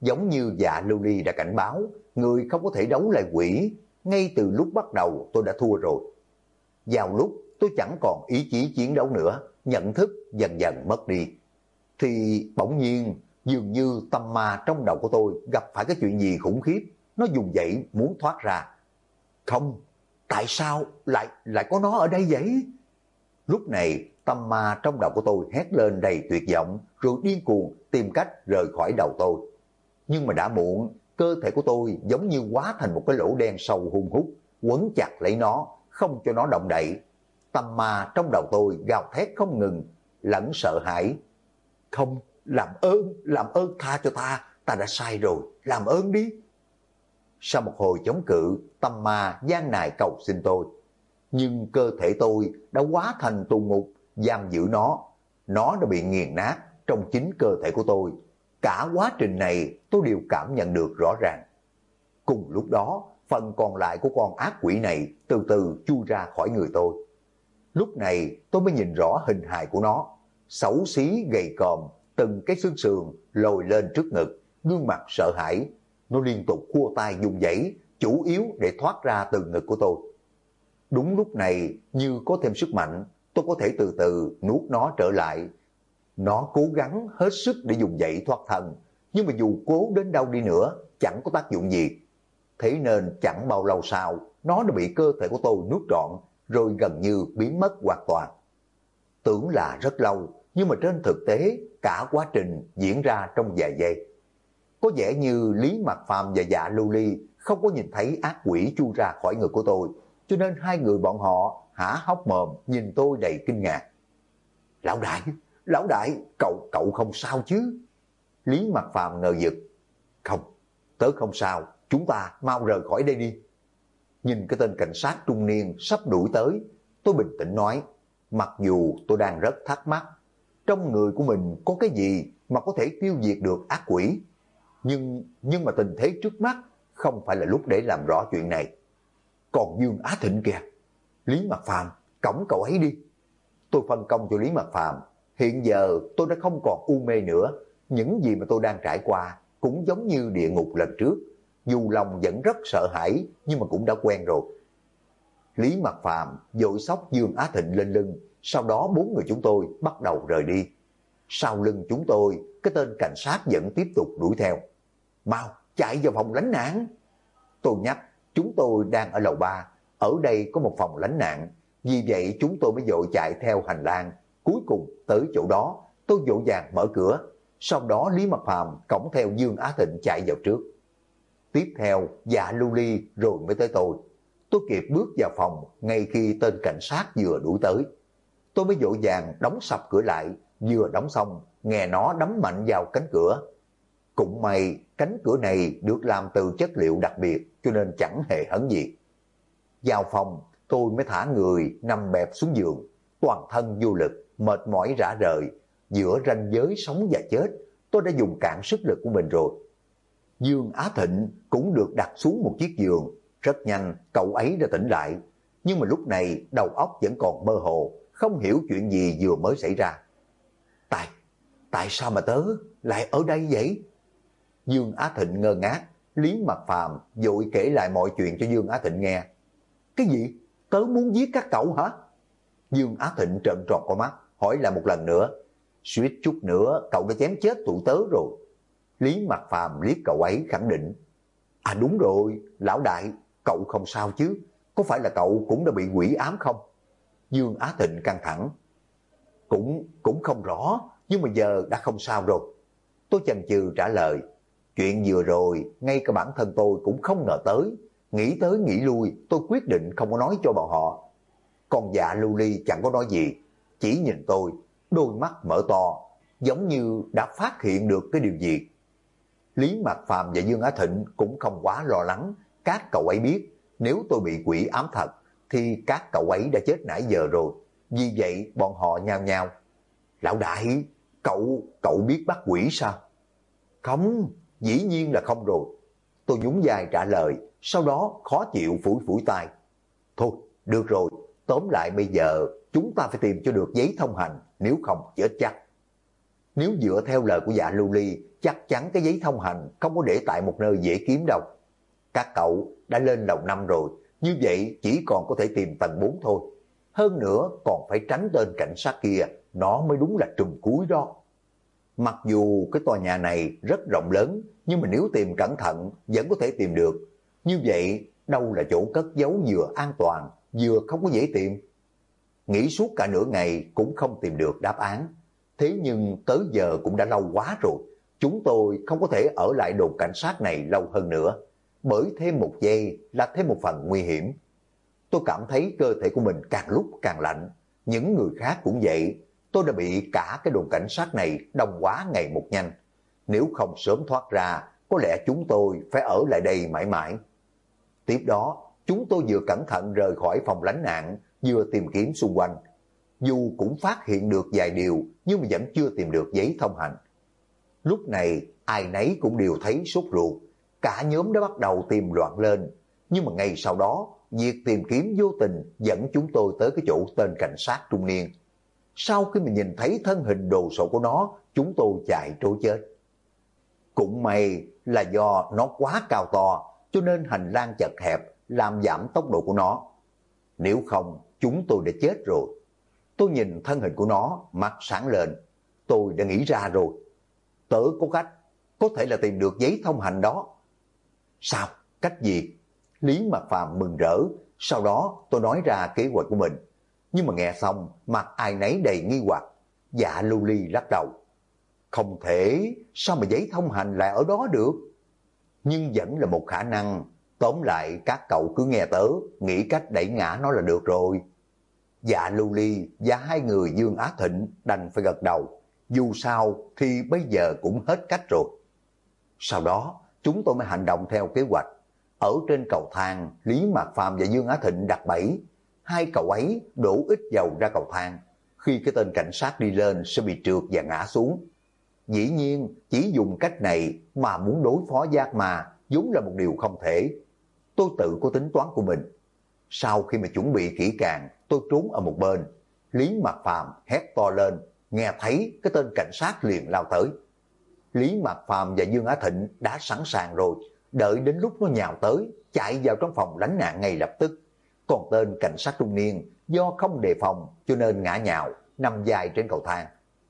Giống như Dạ Lưu Ly đã cảnh báo, người không có thể đấu lại quỷ, ngay từ lúc bắt đầu tôi đã thua rồi. Vào lúc tôi chẳng còn ý chí chiến đấu nữa, nhận thức dần dần mất đi, thì bỗng nhiên dường như tâm ma trong đầu của tôi gặp phải cái chuyện gì khủng khiếp, nó vùng dậy muốn thoát ra. Không, tại sao lại có nó ở đây vậy? Lúc này tâm ma trong đầu của tôi hét lên đầy tuyệt vọng, rồi điên cuồng tìm cách rời khỏi đầu tôi. Nhưng mà đã muộn, cơ thể của tôi giống như hóa thành một cái lỗ đen sâu hun hút, quấn chặt lấy nó, không cho nó động đậy. Tâm ma trong đầu tôi gào thét không ngừng, lẫn sợ hãi. Không, làm ơn tha cho ta đã sai rồi, làm ơn đi. Sau một hồi chống cự, tâm ma gian nài cầu xin tôi. Nhưng cơ thể tôi đã hóa thành tù ngục, giam giữ nó đã bị nghiền nát trong chính cơ thể của tôi. Cả quá trình này tôi đều cảm nhận được rõ ràng. Cùng lúc đó, phần còn lại của con ác quỷ này từ từ chui ra khỏi người tôi. Lúc này tôi mới nhìn rõ hình hài của nó, xấu xí gầy còm, từng cái xương sườn lồi lên trước ngực, gương mặt sợ hãi. Nó liên tục khua tay dùng dãy, chủ yếu để thoát ra từ ngực của tôi. Đúng lúc này, như có thêm sức mạnh, tôi có thể từ từ nuốt nó trở lại. Nó cố gắng hết sức để dùng dãy thoát thân, nhưng mà dù cố đến đâu đi nữa, chẳng có tác dụng gì. Thế nên chẳng bao lâu sau, nó đã bị cơ thể của tôi nuốt trọn, rồi gần như biến mất hoàn toàn. Tưởng là rất lâu, nhưng mà trên thực tế, cả quá trình diễn ra trong vài giây. Có vẻ như Lý Mạc Phàm và Dạ Lưu Ly không có nhìn thấy ác quỷ chui ra khỏi người của tôi, cho nên hai người bọn họ há hốc mồm nhìn tôi đầy kinh ngạc. Lão đại, cậu không sao chứ? Lý Mạc Phàm ngờ vực. Không, tớ không sao, chúng ta mau rời khỏi đây đi. Nhìn cái tên cảnh sát trung niên sắp đuổi tới, tôi bình tĩnh nói, mặc dù tôi đang rất thắc mắc, trong người của mình có cái gì mà có thể tiêu diệt được ác quỷ. Nhưng mà tình thế trước mắt không phải là lúc để làm rõ chuyện này. Còn Dương Á Thịnh kìa, Lý Mạc Phàm, cõng cậu ấy đi. Tôi phân công cho Lý Mạc Phàm. Hiện giờ tôi đã không còn u mê nữa. Những gì mà tôi đang trải qua cũng giống như địa ngục lần trước. Dù lòng vẫn rất sợ hãi, nhưng mà cũng đã quen rồi. Lý Mạc Phàm vội xốc Dương Á Thịnh lên lưng. Sau đó bốn người chúng tôi bắt đầu rời đi. Sau lưng chúng tôi, cái tên cảnh sát vẫn tiếp tục đuổi theo. Mau, chạy vào phòng lánh nạn. Tôi nhắc, chúng tôi đang ở lầu 3, ở đây có một phòng lánh nạn. Vì vậy chúng tôi mới vội chạy theo hành lang. Cuối cùng tới chỗ đó, tôi vội vàng mở cửa. Sau đó Lý Mạc Phàm cõng theo Dương Á Thịnh chạy vào trước. Tiếp theo Dạ Lưu Ly rồi mới tới tôi. Tôi kịp bước vào phòng ngay khi tên cảnh sát vừa đuổi tới. Tôi mới vội vàng đóng sập cửa lại, vừa đóng xong nghe nó đấm mạnh vào cánh cửa. Cũng may cánh cửa này được làm từ chất liệu đặc biệt cho nên chẳng hề hấn gì. Vào phòng tôi mới thả người nằm bẹp xuống giường, toàn thân vô lực, mệt mỏi rã rời. Giữa ranh giới sống và chết, tôi đã dùng cạn sức lực của mình rồi. Dương Á Thịnh cũng được đặt xuống một chiếc giường. Rất nhanh cậu ấy đã tỉnh lại, nhưng mà lúc này đầu óc vẫn còn mơ hồ, không hiểu chuyện gì vừa mới xảy ra. Tại sao mà tớ lại ở đây vậy? Dương Á Thịnh ngơ ngác. Lý Mạc Phàm vội kể lại mọi chuyện cho Dương Á Thịnh nghe. Cái gì? Tớ muốn giết các cậu hả? Dương Á Thịnh trợn tròn con mắt, hỏi lại một lần nữa. Suýt chút nữa cậu đã chém chết tụi tớ rồi. Lý Mạc Phàm liếc cậu ấy khẳng định. À đúng rồi, lão đại, cậu không sao chứ? Có phải là cậu cũng đã bị quỷ ám không? Dương Á Thịnh căng thẳng. Cũng không rõ, nhưng mà giờ đã không sao rồi. Tôi chần chừ trả lời. Chuyện vừa rồi, ngay cả bản thân tôi cũng không ngờ tới. Nghĩ tới nghĩ lui, tôi quyết định không có nói cho bọn họ. Còn Dạ Lưu Ly chẳng có nói gì, chỉ nhìn tôi, đôi mắt mở to, giống như đã phát hiện được cái điều gì. Lý Mạc Phàm và Dương Á Thịnh cũng không quá lo lắng. Các cậu ấy biết, nếu tôi bị quỷ ám thật, thì các cậu ấy đã chết nãy giờ rồi. Vì vậy bọn họ nhao nhao. Lão đại, cậu biết bắt quỷ sao? Không, dĩ nhiên là không rồi. Tôi nhún vai trả lời, sau đó khó chịu phủi phủi tay. Thôi, được rồi, tóm lại bây giờ chúng ta phải tìm cho được giấy thông hành, nếu không chết chắc. Nếu dựa theo lời của Dạ Lưu Ly chắc chắn cái giấy thông hành không có để tại một nơi dễ kiếm đâu. Các cậu đã lên lầu 5 rồi, như vậy chỉ còn có thể tìm tầng 4 thôi. Hơn nữa còn phải tránh tên cảnh sát kia, nó mới đúng là trùm cuối đó. Mặc dù cái tòa nhà này rất rộng lớn, nhưng mà nếu tìm cẩn thận vẫn có thể tìm được. Như vậy đâu là chỗ cất giấu vừa an toàn, vừa không có dễ tìm. Nghĩ suốt cả nửa ngày cũng không tìm được đáp án. Thế nhưng tới giờ cũng đã lâu quá rồi, chúng tôi không có thể ở lại đồn cảnh sát này lâu hơn nữa. Bởi thêm một giây là thêm một phần nguy hiểm. Tôi cảm thấy cơ thể của mình càng lúc càng lạnh. Những người khác cũng vậy. Tôi đã bị cả cái đồn cảnh sát này đông quá ngày một nhanh. Nếu không sớm thoát ra, có lẽ chúng tôi phải ở lại đây mãi mãi. Tiếp đó, chúng tôi vừa cẩn thận rời khỏi phòng lánh nạn, vừa tìm kiếm xung quanh. Dù cũng phát hiện được vài điều, nhưng mà vẫn chưa tìm được giấy thông hành. Lúc này, ai nấy cũng đều thấy sốt ruột. Cả nhóm đã bắt đầu tìm loạn lên. Nhưng mà ngay sau đó, việc tìm kiếm vô tình dẫn chúng tôi tới cái chỗ tên cảnh sát trung niên. Sau khi mình nhìn thấy thân hình đồ sộ của nó, chúng tôi chạy trối chết. Cũng may là do nó quá cao to, cho nên hành lang chật hẹp, làm giảm tốc độ của nó. Nếu không, chúng tôi đã chết rồi. Tôi nhìn thân hình của nó, mắt sáng lên. Tôi đã nghĩ ra rồi. Tớ có cách, có thể là tìm được giấy thông hành đó. Sao? Cách gì? Lý Mạc Phàm mừng rỡ, sau đó tôi nói ra kế hoạch của mình. Nhưng mà nghe xong, mặt ai nấy đầy nghi hoặc. Dạ Lưu Ly lắc đầu. Không thể, sao mà giấy thông hành lại ở đó được? Nhưng vẫn là một khả năng. Tóm lại các cậu cứ nghe tớ, nghĩ cách đẩy ngã nó là được rồi. Dạ Lưu Ly và hai người Dương Á Thịnh đành phải gật đầu. Dù sao thì bây giờ cũng hết cách rồi. Sau đó chúng tôi mới hành động theo kế hoạch. Ở trên cầu thang, Lý Mạc Phàm và Dương Á Thịnh đặt bẫy. Hai cậu ấy đổ ít dầu ra cầu thang. Khi cái tên cảnh sát đi lên sẽ bị trượt và ngã xuống. Dĩ nhiên chỉ dùng cách này mà muốn đối phó giác ma vốn là một điều không thể. Tôi tự có tính toán của mình. Sau khi mà chuẩn bị kỹ càng, tôi trốn ở một bên. Lý Mạc Phàm hét to lên, nghe thấy cái tên cảnh sát liền lao tới. Lý Mạc Phàm và Dương Á Thịnh đã sẵn sàng rồi, đợi đến lúc nó nhào tới, chạy vào trong phòng lánh nạn ngay lập tức. Còn tên cảnh sát trung niên do không đề phòng cho nên ngã nhào, nằm dài trên cầu thang.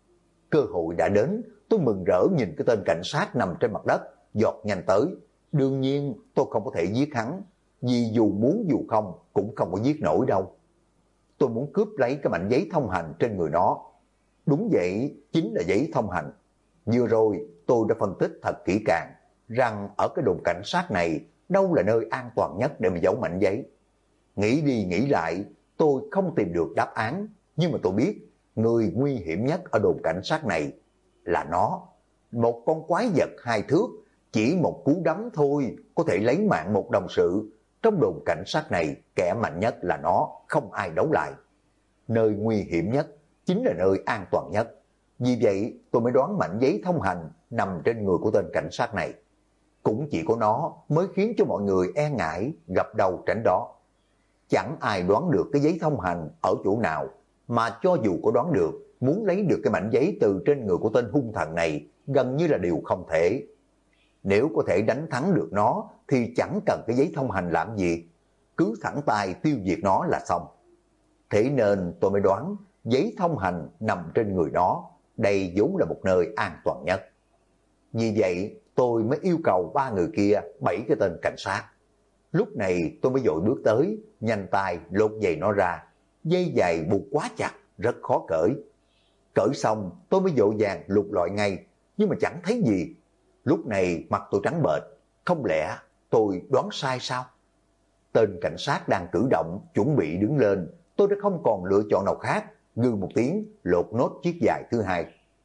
Cơ hội đã đến, tôi mừng rỡ nhìn cái tên cảnh sát nằm trên mặt đất, giọt nhanh tới. Đương nhiên tôi không có thể giết hắn, vì dù muốn dù không cũng không có giết nổi đâu. Tôi muốn cướp lấy cái mảnh giấy thông hành trên người nó. Đúng vậy, chính là giấy thông hành. Vừa rồi tôi đã phân tích thật kỹ càng rằng ở cái đồn cảnh sát này đâu là nơi an toàn nhất để mà giấu mảnh giấy. Nghĩ đi nghĩ lại, tôi không tìm được đáp án, nhưng mà tôi biết người nguy hiểm nhất ở đồn cảnh sát này là nó. Một con quái vật 2 thước, chỉ một cú đấm thôi có thể lấy mạng một đồng sự. Trong đồn cảnh sát này, kẻ mạnh nhất là nó, không ai đấu lại. Nơi nguy hiểm nhất chính là nơi an toàn nhất. Vì vậy tôi mới đoán mảnh giấy thông hành nằm trên người của tên cảnh sát này. Cũng chỉ có nó mới khiến cho mọi người e ngại, gặp đầu tránh đó. Chẳng ai đoán được cái giấy thông hành ở chỗ nào, mà cho dù có đoán được, muốn lấy được cái mảnh giấy từ trên người của tên hung thần này gần như là điều không thể. Nếu có thể đánh thắng được nó thì chẳng cần cái giấy thông hành làm gì, cứ thẳng tay tiêu diệt nó là xong. Thế nên tôi mới đoán giấy thông hành nằm trên người nó, đây vốn là một nơi an toàn nhất. Vì vậy tôi mới yêu cầu 3 người kia bẫy cái tên cảnh sát. Lúc này tôi mới vội bước tới, nhanh tay lột giày nó ra. Dây giày buộc quá chặt, rất khó cởi. Cởi xong tôi mới vội vàng lục lọi ngay, nhưng mà chẳng thấy gì. Lúc này mặt tôi trắng bệch, không lẽ tôi đoán sai sao? Tên cảnh sát đang cử động, chuẩn bị đứng lên, tôi đã không còn lựa chọn nào khác, ngư một tiếng lột nốt chiếc giày thứ hai.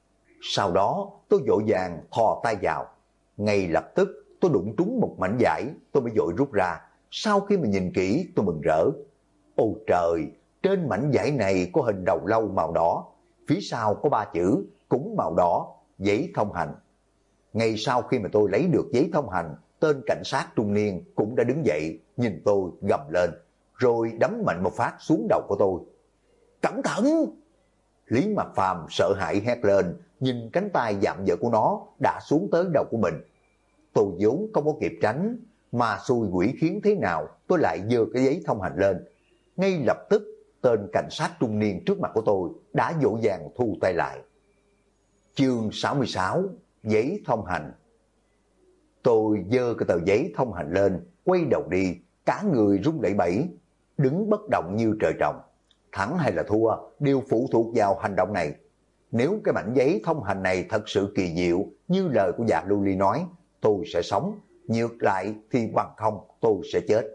Sau đó tôi vội vàng thò tay vào, ngay lập tức tôi đụng trúng một mảnh vải, tôi mới vội rút ra. Sau khi mà nhìn kỹ tôi mừng rỡ. Ôi trời, trên mảnh vải này có hình đầu lâu màu đỏ, phía sau có 3 chữ cũng màu đỏ, giấy thông hành. Ngay sau khi mà tôi lấy được giấy thông hành, tên cảnh sát trung niên cũng đã đứng dậy, nhìn tôi gầm lên, rồi đấm mạnh một phát xuống đầu của tôi. Cẩn thận! Lý Mặc Phàm sợ hãi hét lên, nhìn cánh tay dạm dở của nó đã xuống tới đầu của mình. Tôi vốn không có kịp tránh, mà xui quỷ khiến thế nào tôi lại giơ cái giấy thông hành lên. Ngay lập tức tên cảnh sát trung niên trước mặt của tôi đã vội vàng thu tay lại. Chương 66, giấy thông hành. Tôi giơ cái tờ giấy thông hành lên, quay đầu đi, cả người run lẩy bẩy, đứng bất động như trời trồng. Thắng hay là thua đều phụ thuộc vào hành động này. Nếu cái mảnh giấy thông hành này thật sự kỳ diệu như lời của dạ Lưu Ly nói, tôi sẽ sống, ngược lại thì bằng không tôi sẽ chết.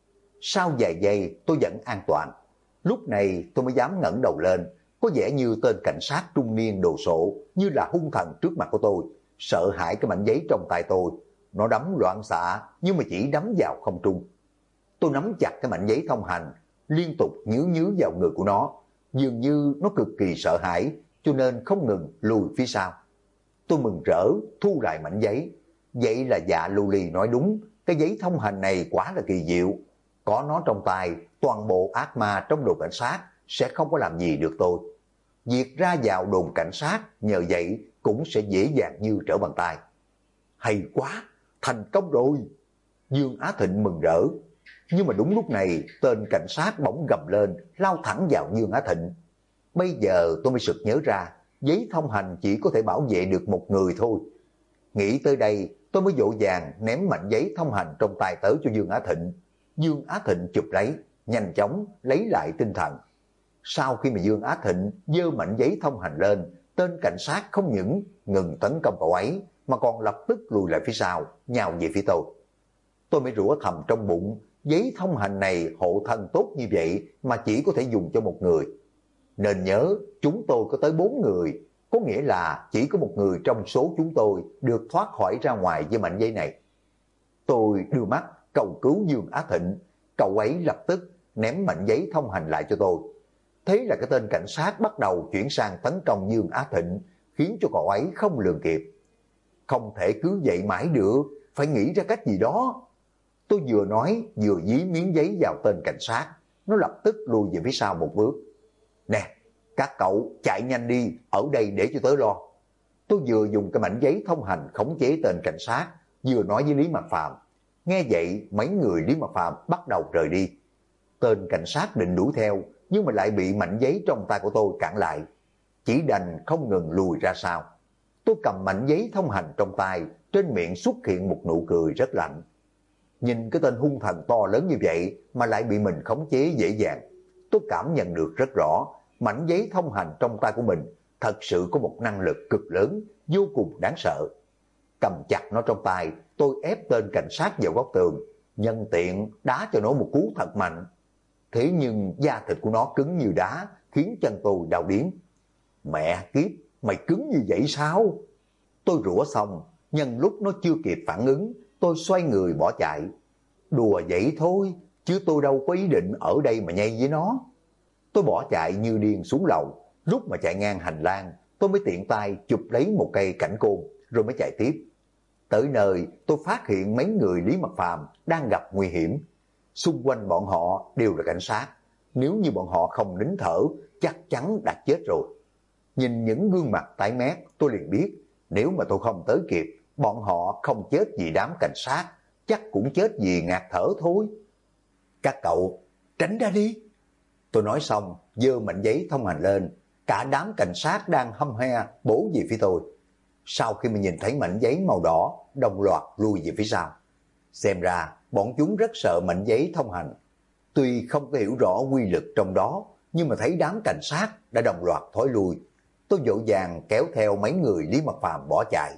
Sau vài giây tôi vẫn an toàn. Lúc này tôi mới dám ngẩng đầu lên, có vẻ như tên cảnh sát trung niên đồ sộ như là hung thần trước mặt của tôi, sợ hãi cái mảnh giấy trong tay tôi. Nó đấm loạn xạ nhưng mà chỉ đấm vào không trung. Tôi nắm chặt cái mảnh giấy thông hành, liên tục nhứ vào người của nó, dường như nó cực kỳ sợ hãi, cho nên không ngừng lùi phía sau. Tôi mừng rỡ thu lại mảnh giấy. Vậy là dạ Lưu Ly nói đúng, cái giấy thông hành này quả là kỳ diệu. Có nó trong tay, toàn bộ ác ma trong đồn cảnh sát sẽ không có làm gì được tôi. Việc ra vào đồn cảnh sát nhờ vậy cũng sẽ dễ dàng như trở bàn tay. Hay quá, thành công rồi. Dương Á Thịnh mừng rỡ. Nhưng mà đúng lúc này tên cảnh sát bỗng gầm lên, lao thẳng vào Dương Á Thịnh. Bây giờ tôi mới sực nhớ ra, giấy thông hành chỉ có thể bảo vệ được một người thôi. Nghĩ tới đây tôi mới vội vàng ném mảnh giấy thông hành trong tay tới cho Dương Á Thịnh. Dương Á Thịnh chụp lấy, nhanh chóng lấy lại tinh thần. Sau khi mà Dương Á Thịnh giơ mảnh giấy thông hành lên, tên cảnh sát không những ngừng tấn công cậu ấy mà còn lập tức lùi lại phía sau, nhào về phía tôi. Tôi mới rủa thầm trong bụng, giấy thông hành này hộ thân tốt như vậy mà chỉ có thể dùng cho một người. Nên nhớ chúng tôi có tới 4 người, có nghĩa là chỉ có một người trong số chúng tôi được thoát khỏi ra ngoài với mảnh giấy này. Tôi đưa mắt cầu cứu Dương Á Thịnh, cậu ấy lập tức ném mảnh giấy thông hành lại cho tôi. Thế là cái tên cảnh sát bắt đầu chuyển sang tấn công Dương Á Thịnh, khiến cho cậu ấy không lường kịp. Không thể cứ vậy mãi được, phải nghĩ ra cách gì đó. Tôi vừa nói vừa dí miếng giấy vào tên cảnh sát, nó lập tức lùi về phía sau một bước. Nè, các cậu chạy nhanh đi, ở đây để cho tớ lo. Tôi vừa dùng cái mảnh giấy thông hành khống chế tên cảnh sát, vừa nói với Lý Mặc Phàm. Nghe vậy mấy người Lý Mặc Phàm bắt đầu rời đi. Tên cảnh sát định đuổi theo, nhưng mà lại bị mảnh giấy trong tay của tôi cản lại. Chỉ đành không ngừng lùi ra sau. Tôi cầm mảnh giấy thông hành trong tay, trên miệng xuất hiện một nụ cười rất lạnh. Nhìn cái tên hung thần to lớn như vậy mà lại bị mình khống chế dễ dàng. Tôi cảm nhận được rất rõ, mảnh giấy thông hành trong tay của mình thật sự có một năng lực cực lớn, vô cùng đáng sợ. Cầm chặt nó trong tay, tôi ép tên cảnh sát vào góc tường, nhân tiện đá cho nó một cú thật mạnh. Thế nhưng da thịt của nó cứng như đá, khiến chân tôi đau điếng. Mẹ kiếp, mày cứng như vậy sao? Tôi rủa xong, nhân lúc nó chưa kịp phản ứng, tôi xoay người bỏ chạy. Đùa vậy thôi, chứ tôi đâu có ý định ở đây mà nhây với nó. Tôi bỏ chạy như điên xuống lầu, lúc mà chạy ngang hành lang, tôi mới tiện tay chụp lấy một cây cảnh côn, rồi mới chạy tiếp. Tới nơi, tôi phát hiện mấy người Lý Mặc Phàm đang gặp nguy hiểm. Xung quanh bọn họ đều là cảnh sát, nếu như bọn họ không nín thở, chắc chắn đã chết rồi. Nhìn những gương mặt tái mét, tôi liền biết, nếu mà tôi không tới kịp, bọn họ không chết vì đám cảnh sát, chắc cũng chết vì ngạt thở thôi. Các cậu, tránh ra đi. Tôi nói xong, giơ mảnh giấy thông hành lên, cả đám cảnh sát đang hăm he bổ về phía tôi. Sau khi mình nhìn thấy mảnh giấy màu đỏ, đồng loạt lui về phía sau. Xem ra, bọn chúng rất sợ mảnh giấy thông hành. Tuy không có hiểu rõ quy lực trong đó, nhưng mà thấy đám cảnh sát đã đồng loạt thối lui. Tôi vội vàng kéo theo mấy người Lý Mặc Phàm bỏ chạy.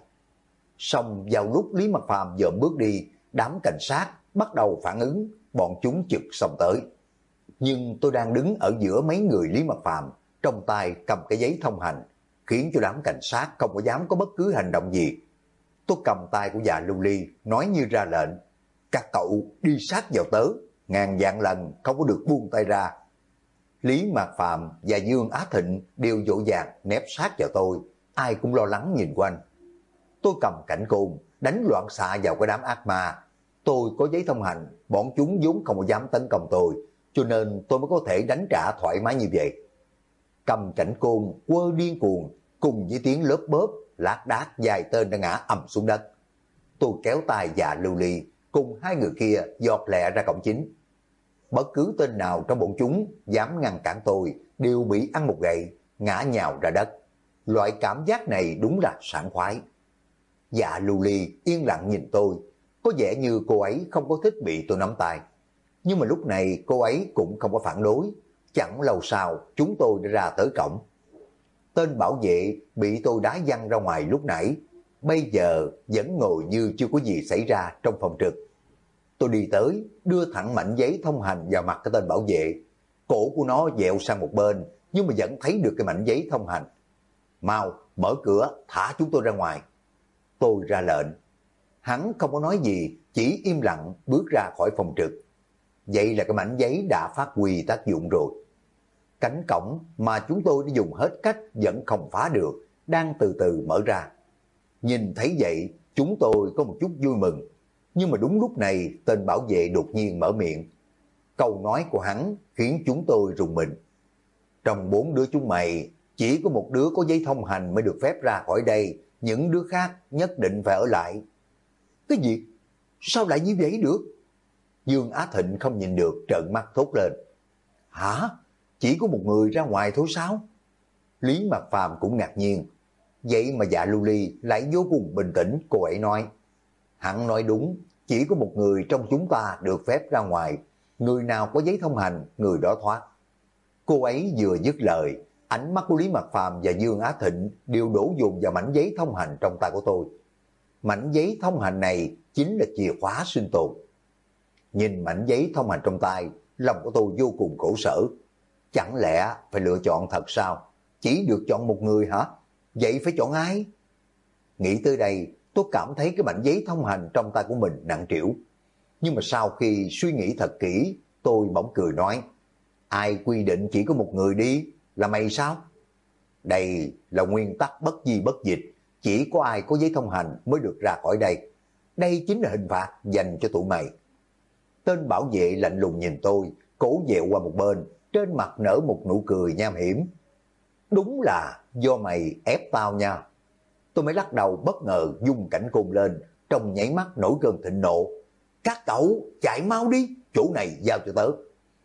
Xong vào lúc Lý Mặc Phàm dòm bước đi, đám cảnh sát bắt đầu phản ứng, bọn chúng chực xông tới. Nhưng tôi đang đứng ở giữa mấy người Lý Mặc Phàm, trong tay cầm cái giấy thông hành, khiến cho đám cảnh sát không có dám có bất cứ hành động gì. Tôi cầm tay của già Lưu Ly, nói như ra lệnh, các cậu đi sát vào tớ, ngàn vạn lần không có được buông tay ra. Lý Mạc Phạm và Dương Á Thịnh đều vội vàng nép sát vào tôi, ai cũng lo lắng nhìn quanh. Tôi cầm cảnh côn, đánh loạn xạ vào cái đám ác ma. Tôi có giấy thông hành, bọn chúng vốn không dám tấn công tôi, cho nên tôi mới có thể đánh trả thoải mái như vậy. cầm cảnh côn quơ điên cuồng, cùng với tiếng lớp bóp lác đác vài tên đã ngã ầm xuống đất. Tôi kéo tay Dạ Lưu Ly cùng hai người kia giọt lẹ ra cổng chính. Bất cứ tên nào trong bọn chúng dám ngăn cản tôi đều bị ăn một gậy, ngã nhào ra đất. Loại cảm giác này đúng là sảng khoái. Dạ Lưu Ly yên lặng nhìn tôi, có vẻ như cô ấy không có thích bị tôi nắm tay. Nhưng mà lúc này cô ấy cũng không có phản đối. Chẳng lâu sau chúng tôi đã ra tới cổng. Tên bảo vệ bị tôi đá văng ra ngoài lúc nãy, bây giờ vẫn ngồi như chưa có gì xảy ra trong phòng trực. Tôi đi tới, đưa thẳng mảnh giấy thông hành vào mặt cái tên bảo vệ. Cổ của nó dẹo sang một bên, nhưng mà vẫn thấy được cái mảnh giấy thông hành. Mau, mở cửa, thả chúng tôi ra ngoài. Tôi ra lệnh. Hắn không có nói gì, chỉ im lặng bước ra khỏi phòng trực. Vậy là cái mảnh giấy đã phát huy tác dụng rồi. Cánh cổng mà chúng tôi đã dùng hết cách vẫn không phá được, đang từ từ mở ra. Nhìn thấy vậy, chúng tôi có một chút vui mừng. Nhưng mà đúng lúc này, tên bảo vệ đột nhiên mở miệng. Câu nói của hắn khiến chúng tôi rùng mình. Trong 4 đứa chúng mày, chỉ có một đứa có giấy thông hành mới được phép ra khỏi đây, những đứa khác nhất định phải ở lại. Cái gì? Sao lại như vậy được? Dương Á Thịnh không nhìn được, trợn mắt thốt lên. Hả? Chỉ có một người ra ngoài thôi sao? Lý Mạc Phàm cũng ngạc nhiên. Vậy mà Dạ Lưu Ly lại vô cùng bình tĩnh, cô ấy nói. Hắn nói đúng, chỉ có một người trong chúng ta được phép ra ngoài. Người nào có giấy thông hành, người đó thoát. Cô ấy vừa dứt lời, ánh mắt của Lý Mạc Phàm và Dương Á Thịnh đều đổ dồn vào mảnh giấy thông hành trong tay của tôi. Mảnh giấy thông hành này chính là chìa khóa sinh tồn. Nhìn mảnh giấy thông hành trong tay, lòng của tôi vô cùng khổ sở. Chẳng lẽ phải lựa chọn thật sao? Chỉ được chọn một người hả? Vậy phải chọn ai? Nghĩ tới đây, tôi cảm thấy cái mảnh giấy thông hành trong tay của mình nặng trĩu. Nhưng mà sau khi suy nghĩ thật kỹ, tôi bỗng cười nói. Ai quy định chỉ có một người đi? Là mày sao? Đây là nguyên tắc bất di bất dịch. Chỉ có ai có giấy thông hành mới được ra khỏi đây. Đây chính là hình phạt dành cho tụi mày. Tên bảo vệ lạnh lùng nhìn tôi, cổ dẹo qua một bên, trên mặt nở một nụ cười nham hiểm. Đúng là do mày ép tao nha. Tôi mới lắc đầu bất ngờ dung cảnh côn lên, trong nháy mắt nổi cơn thịnh nộ. Các cậu chạy mau đi, chỗ này giao cho tớ.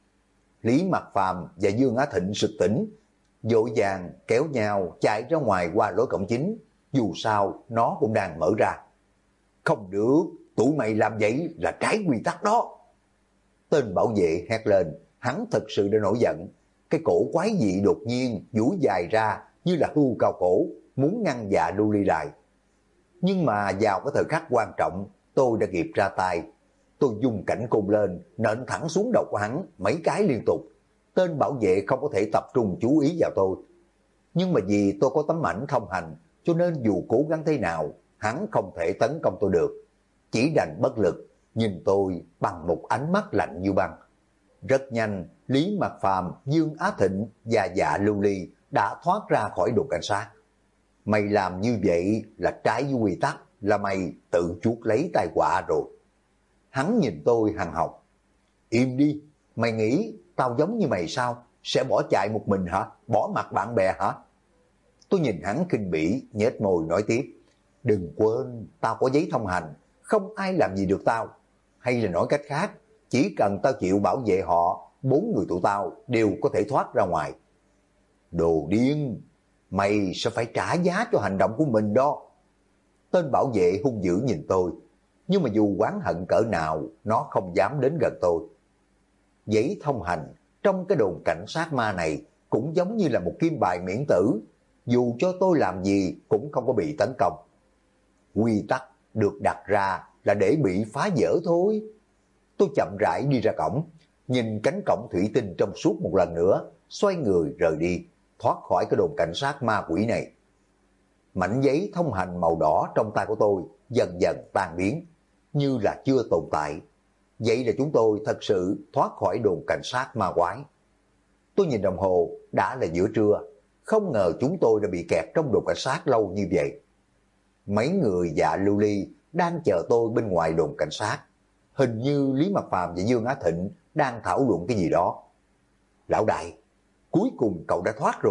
Lý Mạc Phàm và Dương Á Thịnh sực tỉnh, vội vàng kéo nhau chạy ra ngoài qua lối cổng chính, dù sao nó cũng đang mở ra. Không được, tụi mày làm vậy là trái quy tắc đó. Tên bảo vệ hét lên, hắn thật sự đã nổi giận. Cái cổ quái dị đột nhiên duỗi dài ra như là hươu cao cổ, muốn ngăn Dạ Lưu Ly lại. Nhưng mà vào cái thời khắc quan trọng, tôi đã kịp ra tay. Tôi dùng cảnh côn lên, nện thẳng xuống đầu của hắn mấy cái liên tục. Tên bảo vệ không có thể tập trung chú ý vào tôi. Nhưng mà vì tôi có tấm ảnh thông hành, cho nên dù cố gắng thế nào, hắn không thể tấn công tôi được. Chỉ đành bất lực, nhìn tôi bằng một ánh mắt lạnh như băng. Rất nhanh, Lý Mạc Phàm, Dương Á Thịnh và Dạ Lưu Ly đã thoát ra khỏi đồn cảnh sát. Mày làm như vậy là trái với quy tắc, là mày tự chuốc lấy tai họa rồi. Hắn nhìn tôi hằn học. Im đi, mày nghĩ tao giống như mày sao? Sẽ bỏ chạy một mình hả? Bỏ mặt bạn bè hả? Tôi nhìn hắn khinh bỉ, nhếch môi nói tiếp. Đừng quên, tao có giấy thông hành, không ai làm gì được tao. Hay là nói cách khác, chỉ cần tao chịu bảo vệ họ, 4 người tụi tao đều có thể thoát ra ngoài. Đồ điên, mày sẽ phải trả giá cho hành động của mình đó. Tên bảo vệ hung dữ nhìn tôi, nhưng mà dù oán hận cỡ nào, nó không dám đến gần tôi. Giấy thông hành trong cái đồn cảnh sát ma này cũng giống như là một kim bài miễn tử, dù cho tôi làm gì cũng không có bị tấn công. Quy tắc được đặt ra là để bị phá vỡ thôi. Tôi chậm rãi đi ra cổng, nhìn cánh cổng thủy tinh trong suốt một lần nữa, xoay người rời đi, thoát khỏi cái đồn cảnh sát ma quỷ này. Mảnh giấy thông hành màu đỏ trong tay của tôi dần dần tan biến, như là chưa tồn tại. Vậy là chúng tôi thật sự thoát khỏi đồn cảnh sát ma quái. Tôi nhìn đồng hồ, đã là giữa trưa, không ngờ chúng tôi đã bị kẹt trong đồn cảnh sát lâu như vậy. Mấy người Dạ Lưu Ly đang chờ tôi bên ngoài đồn cảnh sát. Hình như Lý Mạc Phàm và Dương Á Thịnh đang thảo luận cái gì đó. Lão đại, cuối cùng cậu đã thoát rồi,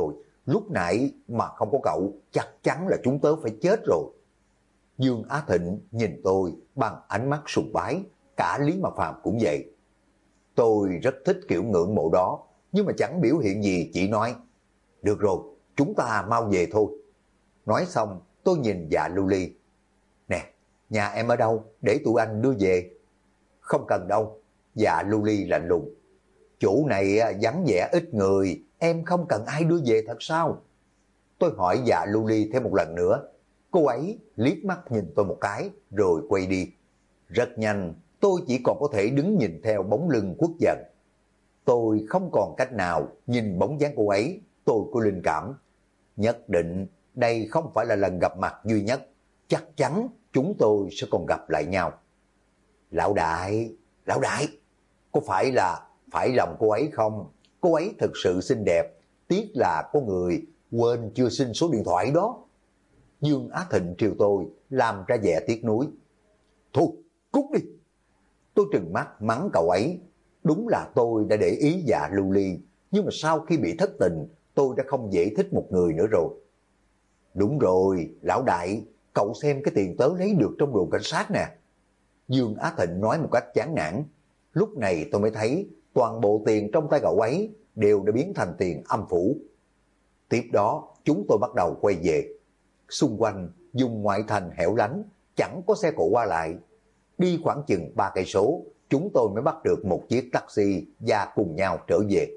lúc nãy mà không có cậu chắc chắn là chúng tớ phải chết rồi. Dương Á Thịnh nhìn tôi bằng ánh mắt sùng bái, cả Lý Mạc Phàm cũng vậy. Tôi rất thích kiểu ngưỡng mộ đó, nhưng mà chẳng biểu hiện gì, chỉ nói, được rồi, chúng ta mau về thôi. Nói xong, tôi nhìn Dạ Lưu Ly. Nè, nhà em ở đâu, để tụi anh đưa về. Không cần đâu, Dạ Lưu Ly lạnh lùng. Chỗ này vắng vẻ ít người, em không cần ai đưa về thật sao? Tôi hỏi Dạ Lưu Ly thêm một lần nữa. Cô ấy liếc mắt nhìn tôi một cái, rồi quay đi. Rất nhanh, tôi chỉ còn có thể đứng nhìn theo bóng lưng Quốc Dần. Tôi không còn cách nào nhìn bóng dáng cô ấy, tôi có linh cảm. Nhất định đây không phải là lần gặp mặt duy nhất, chắc chắn chúng tôi sẽ còn gặp lại nhau. Lão đại, có phải là phải lòng cô ấy không? Cô ấy thật sự xinh đẹp, tiếc là có người quên chưa xin số điện thoại đó. Dương Á Thịnh triều tôi, làm ra vẻ tiếc nuối. Thôi, cút đi. Tôi trừng mắt mắng cậu ấy. Đúng là tôi đã để ý Dạ Lưu Ly, nhưng mà sau khi bị thất tình, tôi đã không dễ thích một người nữa rồi. Đúng rồi, lão đại, cậu xem cái tiền tớ lấy được trong đồn cảnh sát nè. Dương Á Thịnh nói một cách chán nản. Lúc này tôi mới thấy toàn bộ tiền trong tay cậu ấy đều đã biến thành tiền âm phủ. Tiếp đó, chúng tôi bắt đầu quay về. Xung quanh, vùng ngoại thành hẻo lánh, chẳng có xe cộ qua lại. Đi khoảng chừng 3 cây số, chúng tôi mới bắt được một chiếc taxi và cùng nhau trở về.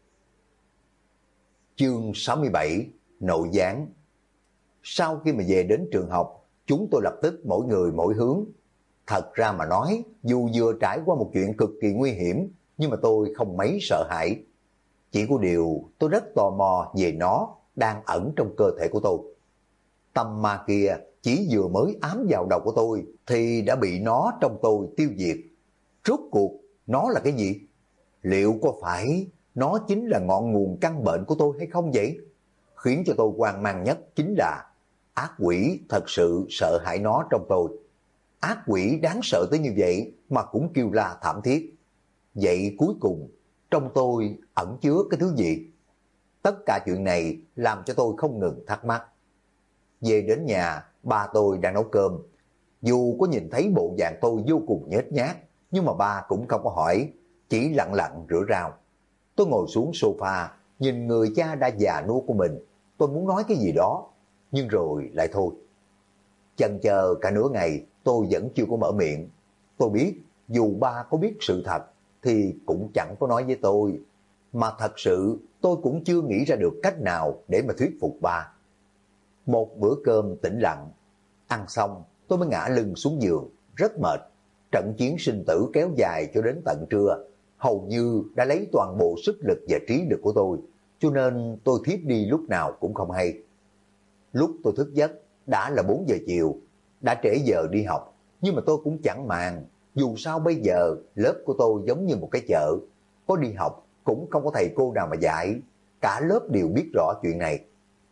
Chương 67, nội gián. Sau khi mà về đến trường học, chúng tôi lập tức mỗi người mỗi hướng. Thật ra mà nói, dù vừa trải qua một chuyện cực kỳ nguy hiểm, nhưng mà tôi không mấy sợ hãi. Chỉ có điều tôi rất tò mò về nó đang ẩn trong cơ thể của tôi. Tâm ma kia chỉ vừa mới ám vào đầu của tôi thì đã bị nó trong tôi tiêu diệt. Rốt cuộc nó là cái gì? Liệu có phải nó chính là ngọn nguồn căn bệnh của tôi hay không vậy? Khiến cho tôi hoang mang nhất chính là ác quỷ thật sự sợ hãi nó trong tôi. Ác quỷ đáng sợ tới như vậy mà cũng kêu la thảm thiết. Vậy cuối cùng trong tôi ẩn chứa cái thứ gì? Tất cả chuyện này làm cho tôi không ngừng thắc mắc. Về đến nhà, ba tôi đang nấu cơm. Dù có nhìn thấy bộ dạng tôi vô cùng nhếch nhác, nhưng mà ba cũng không có hỏi, chỉ lặng lặng rửa rau. Tôi ngồi xuống sofa, nhìn người cha đã già nua của mình. Tôi muốn nói cái gì đó, nhưng rồi lại thôi. Chần chờ cả nửa ngày, tôi vẫn chưa có mở miệng. Tôi biết, dù ba có biết sự thật, thì cũng chẳng có nói với tôi. Mà thật sự, tôi cũng chưa nghĩ ra được cách nào để mà thuyết phục ba. Một bữa cơm tĩnh lặng, ăn xong tôi mới ngã lưng xuống giường, rất mệt. Trận chiến sinh tử kéo dài cho đến tận trưa, hầu như đã lấy toàn bộ sức lực và trí lực của tôi, cho nên tôi thiếp đi lúc nào cũng không hay. Lúc tôi thức giấc đã là 4 giờ chiều, đã trễ giờ đi học, nhưng mà tôi cũng chẳng màng, dù sao bây giờ lớp của tôi giống như một cái chợ, có đi học cũng không có thầy cô nào mà dạy, cả lớp đều biết rõ chuyện này.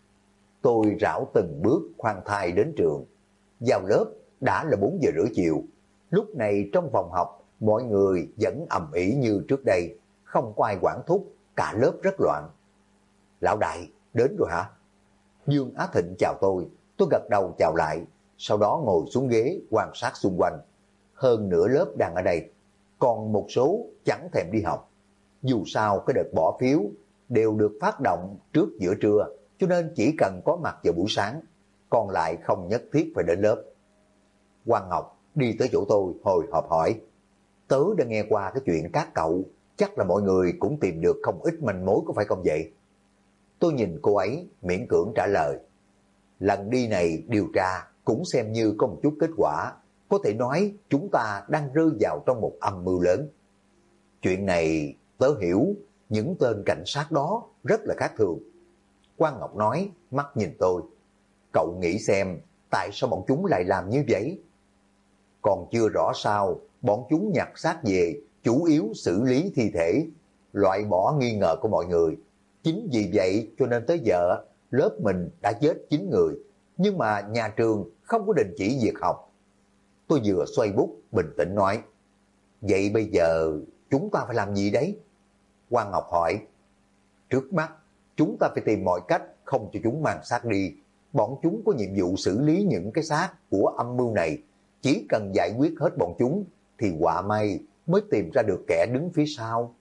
Tôi rảo từng bước khoan thai đến trường. Vào lớp đã là 4 giờ rưỡi chiều. Lúc này trong phòng học, mọi người vẫn ầm ĩ như trước đây, không có ai quản thúc, cả lớp rất loạn. Lão đại, đến rồi hả? Dương Á Thịnh chào tôi gật đầu chào lại, sau đó ngồi xuống ghế quan sát xung quanh. Hơn nửa lớp đang ở đây, còn một số chẳng thèm đi học. Dù sao cái đợt bỏ phiếu đều được phát động trước giữa trưa, cho nên chỉ cần có mặt vào buổi sáng, còn lại không nhất thiết phải đến lớp. Quang Ngọc đi tới chỗ tôi hồi hộp hỏi, tớ đã nghe qua cái chuyện các cậu, chắc là mọi người cũng tìm được không ít manh mối có phải không vậy? Tôi nhìn cô ấy miễn cưỡng trả lời, lần đi này điều tra cũng xem như có một chút kết quả, có thể nói chúng ta đang rơi vào trong một âm mưu lớn. Chuyện này tớ hiểu, những tên cảnh sát đó rất là khác thường. Quang Ngọc nói, mắt nhìn tôi, cậu nghĩ xem tại sao bọn chúng lại làm như vậy? Còn chưa rõ sao, bọn chúng nhặt xác về, chủ yếu xử lý thi thể, loại bỏ nghi ngờ của mọi người. Chính vì vậy cho nên tới giờ, lớp mình đã chết 9 người, nhưng mà nhà trường không có đình chỉ việc học. Tôi vừa xoay bút, bình tĩnh nói, vậy bây giờ chúng ta phải làm gì đấy? Quang Ngọc hỏi, trước mắt chúng ta phải tìm mọi cách không cho chúng mang xác đi. Bọn chúng có nhiệm vụ xử lý những cái xác của âm mưu này. Chỉ cần giải quyết hết bọn chúng thì họa may mới tìm ra được kẻ đứng phía sau.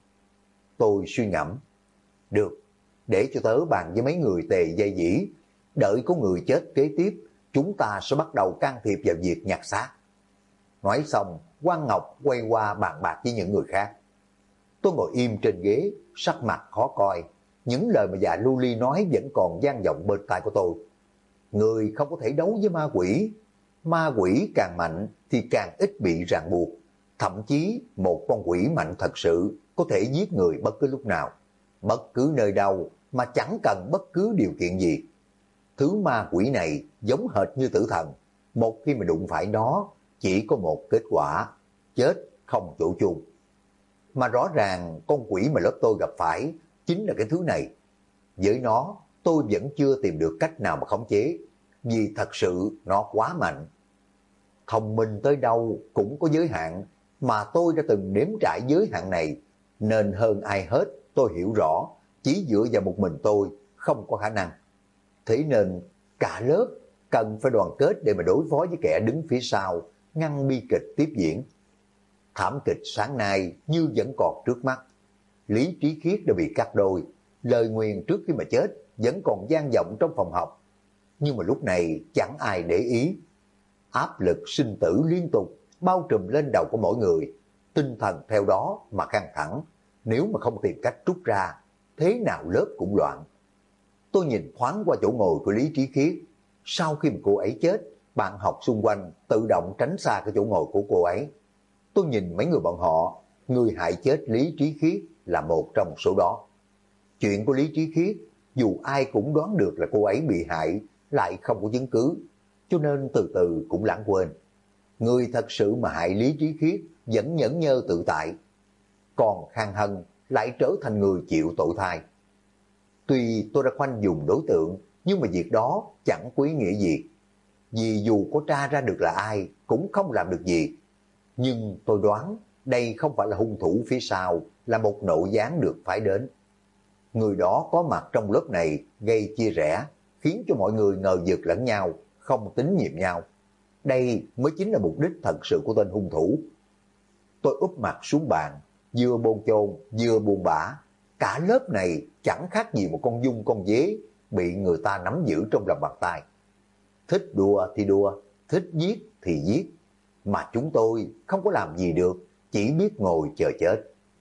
Tôi suy ngẫm. Được, để cho tớ bàn với mấy người Tề Dây Dĩ. Đợi có người chết kế tiếp, chúng ta sẽ bắt đầu can thiệp vào việc nhặt xác. Nói xong, Quang Ngọc quay qua bàn bạc với những người khác. Tôi ngồi im trên ghế, sắc mặt khó coi. Những lời mà già Lưu Ly nói vẫn còn vang vọng bên tai của tôi. Người không có thể đấu với ma quỷ. Ma quỷ càng mạnh thì càng ít bị ràng buộc. Thậm chí một con quỷ mạnh thật sự có thể giết người bất cứ lúc nào, bất cứ nơi đâu mà chẳng cần bất cứ điều kiện gì. Thứ ma quỷ này giống hệt như tử thần. Một khi mà đụng phải nó, chỉ có một kết quả, chết không chỗ chung. Mà rõ ràng con quỷ mà lớp tôi gặp phải chính là cái thứ này. Với nó, tôi vẫn chưa tìm được cách nào mà khống chế, vì thật sự nó quá mạnh. Thông minh tới đâu cũng có giới hạn, mà tôi đã từng nếm trải giới hạn này, nên hơn ai hết tôi hiểu rõ, chỉ dựa vào một mình tôi không có khả năng. Thế nên cả lớp cần phải đoàn kết để mà đối phó với kẻ đứng phía sau, ngăn bi kịch tiếp diễn. Thảm kịch sáng nay như vẫn còn trước mắt. Lý Trí Khiết đã bị cắt đôi, lời nguyền trước khi mà chết vẫn còn vang vọng trong phòng học. Nhưng mà lúc này chẳng ai để ý. Áp lực sinh tử liên tục bao trùm lên đầu của mỗi người, tinh thần theo đó mà căng thẳng. Nếu mà không tìm cách rút ra, thế nào lớp cũng loạn. Tôi nhìn thoáng qua chỗ ngồi của Lý Trí Khiết. Sau khi mà cô ấy chết, bạn học xung quanh tự động tránh xa cái chỗ ngồi của cô ấy. Tôi nhìn mấy người bọn họ, người hại chết Lý Trí Khiết là một trong số đó. Chuyện của Lý Trí Khiết, dù ai cũng đoán được là cô ấy bị hại, lại không có chứng cứ, cho nên từ từ cũng lãng quên. Người thật sự mà hại Lý Trí Khiết vẫn nhẫn nhơ tự tại, còn Khang Hân lại trở thành người chịu tội thay. Tuy tôi đã khoanh vùng đối tượng, nhưng mà việc đó chẳng có ý nghĩa gì. Vì dù có tra ra được là ai, cũng không làm được gì. Nhưng tôi đoán đây không phải là hung thủ phía sau, là một nội gián được phái đến. Người đó có mặt trong lớp này gây chia rẽ, khiến cho mọi người ngờ vực lẫn nhau, không tín nhiệm nhau. Đây mới chính là mục đích thật sự của tên hung thủ. Tôi úp mặt xuống bàn, vừa bồn chồn vừa buồn bã. Cả lớp này chẳng khác gì một con giun con dế bị người ta nắm giữ trong lòng bàn tay. Thích đùa thì đùa, thích giết thì giết. Mà chúng tôi không có làm gì được, chỉ biết ngồi chờ chết.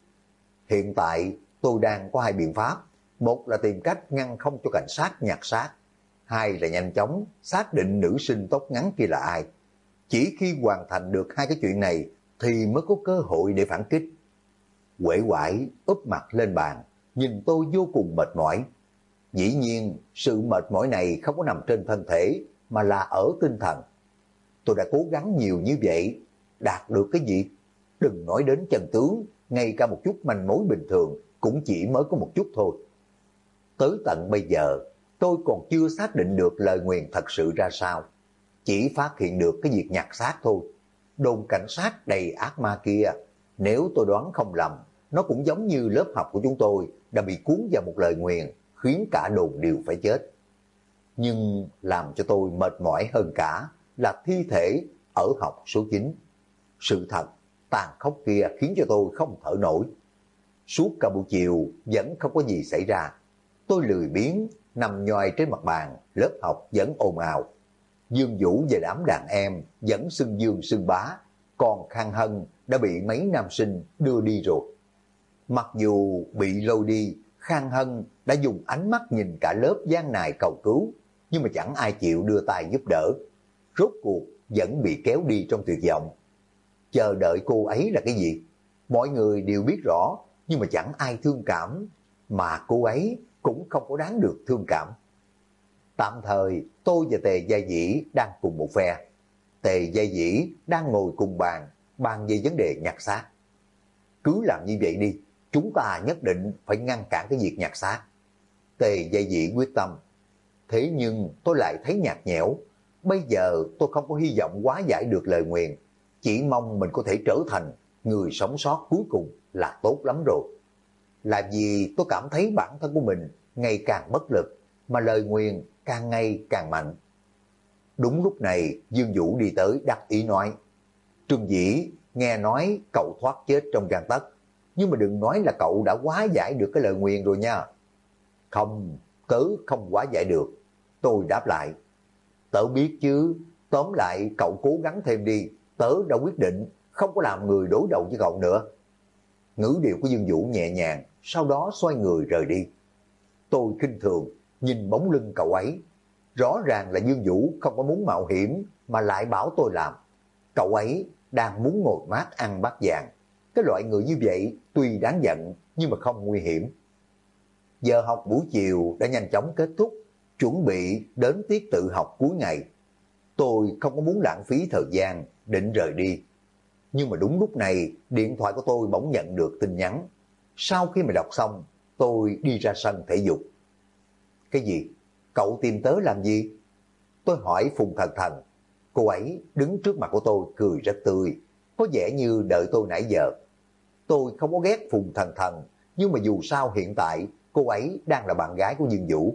Hiện tại tôi đang có hai biện pháp. Một là tìm cách ngăn không cho cảnh sát nhặt xác. Hai là nhanh chóng xác định nữ sinh tóc ngắn kia là ai. Chỉ khi hoàn thành được hai cái chuyện này thì mới có cơ hội để phản kích. Uể oải úp mặt lên bàn, nhìn tôi vô cùng mệt mỏi. Dĩ nhiên sự mệt mỏi này không có nằm trên thân thể, mà là ở tinh thần. Tôi đã cố gắng nhiều như vậy, đạt được cái gì? Đừng nói đến chân tướng, ngay cả một chút manh mối bình thường cũng chỉ mới có một chút thôi. Tới tận bây giờ, tôi còn chưa xác định được lời nguyền thật sự ra sao. Chỉ phát hiện được cái việc nhặt xác thôi. Đồn cảnh sát đầy ác ma kia, nếu tôi đoán không lầm, nó cũng giống như lớp học của chúng tôi đã bị cuốn vào một lời nguyền, khiến cả đồn đều phải chết. Nhưng làm cho tôi mệt mỏi hơn cả là thi thể ở học số 9. Sự thật tàn khốc kia khiến cho tôi không thở nổi. Suốt cả buổi chiều vẫn không có gì xảy ra. Tôi lười biếng nằm nhoài trên mặt bàn, lớp học vẫn ồn ào. Dương Vũ và đám đàn em vẫn xưng dương xưng bá, còn Khang Hân đã bị mấy nam sinh đưa đi rồi. Mặc dù bị lôi đi, Khang Hân đã dùng ánh mắt nhìn cả lớp gian nài cầu cứu, nhưng mà chẳng ai chịu đưa tay giúp đỡ. Rốt cuộc vẫn bị kéo đi trong tuyệt vọng. Chờ đợi cô ấy là cái gì? Mọi người đều biết rõ, nhưng mà chẳng ai thương cảm, mà cô ấy cũng không có đáng được thương cảm. Tạm thời tôi và Tề Gia Dĩ đang cùng một phe. Tề Gia Dĩ đang ngồi cùng bàn về vấn đề nhặt xác. Cứ làm như vậy đi, chúng ta nhất định phải ngăn cản cái việc nhặt xác. Tề Gia Dĩ quyết tâm. Thế nhưng tôi lại thấy nhạt nhẽo. Bây giờ tôi không có hy vọng quá giải được lời nguyền, chỉ mong mình có thể trở thành người sống sót cuối cùng là tốt lắm rồi. Là vì tôi cảm thấy bản thân của mình ngày càng bất lực, mà lời nguyền càng ngày càng mạnh. Đúng lúc này Dương Vũ đi tới đắc ý nói, Trương Dĩ, nghe nói cậu thoát chết trong gang tấc, nhưng mà đừng nói là cậu đã hóa giải được cái lời nguyền rồi nha. Không, tớ không hóa giải được. Tôi đáp lại, tớ biết chứ, tóm lại cậu cố gắng thêm đi, tớ đã quyết định không có làm người đối đầu với cậu nữa. Ngữ điệu của Dương Vũ nhẹ nhàng, sau đó xoay người rời đi. Tôi khinh thường nhìn bóng lưng cậu ấy. Rõ ràng là Dương Vũ không có muốn mạo hiểm mà lại bảo tôi làm. Cậu ấy đang muốn ngồi mát ăn bát vàng. Cái loại người như vậy tuy đáng giận nhưng mà không nguy hiểm. Giờ học buổi chiều đã nhanh chóng kết thúc, chuẩn bị đến tiết tự học cuối ngày. Tôi không có muốn lãng phí thời gian, định rời đi. Nhưng mà đúng lúc này, điện thoại của tôi bỗng nhận được tin nhắn. Sau khi mà đọc xong, tôi đi ra sân thể dục. Cái gì? Cậu tìm tớ làm gì? Tôi hỏi Phùng Thần Thần. Cô ấy đứng trước mặt của tôi cười rất tươi, có vẻ như đợi tôi nãy giờ. Tôi không có ghét Phùng Thần Thần, nhưng mà dù sao hiện tại cô ấy đang là bạn gái của Dương Vũ.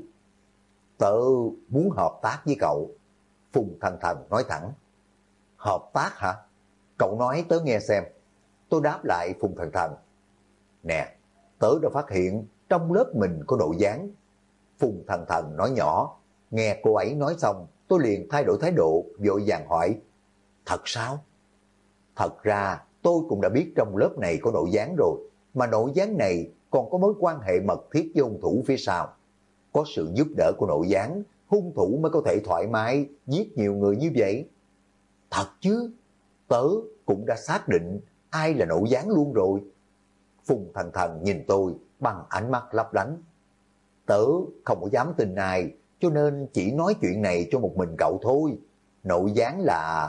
Tớ muốn hợp tác với cậu. Phùng Thần Thần nói thẳng. Hợp tác hả? Cậu nói tớ nghe xem. Tôi đáp lại Phùng Thần Thần. Nè, tớ đã phát hiện trong lớp mình có độ dáng. Phùng Thần Thần nói nhỏ. Nghe cô ấy nói xong, tôi liền thay đổi thái độ, vội vàng hỏi. Thật sao? Thật ra tôi cũng đã biết trong lớp này có nội gián rồi, mà nội gián này còn có mối quan hệ mật thiết với hung thủ phía sau. Có sự giúp đỡ của nội gián, hung thủ mới có thể thoải mái giết nhiều người như vậy. Thật chứ? Tớ cũng đã xác định ai là nội gián luôn rồi. Phùng Thần Thần nhìn tôi bằng ánh mắt lấp lánh. Tớ không có dám tin ai, cho nên chỉ nói chuyện này cho một mình cậu thôi. Nội gián là...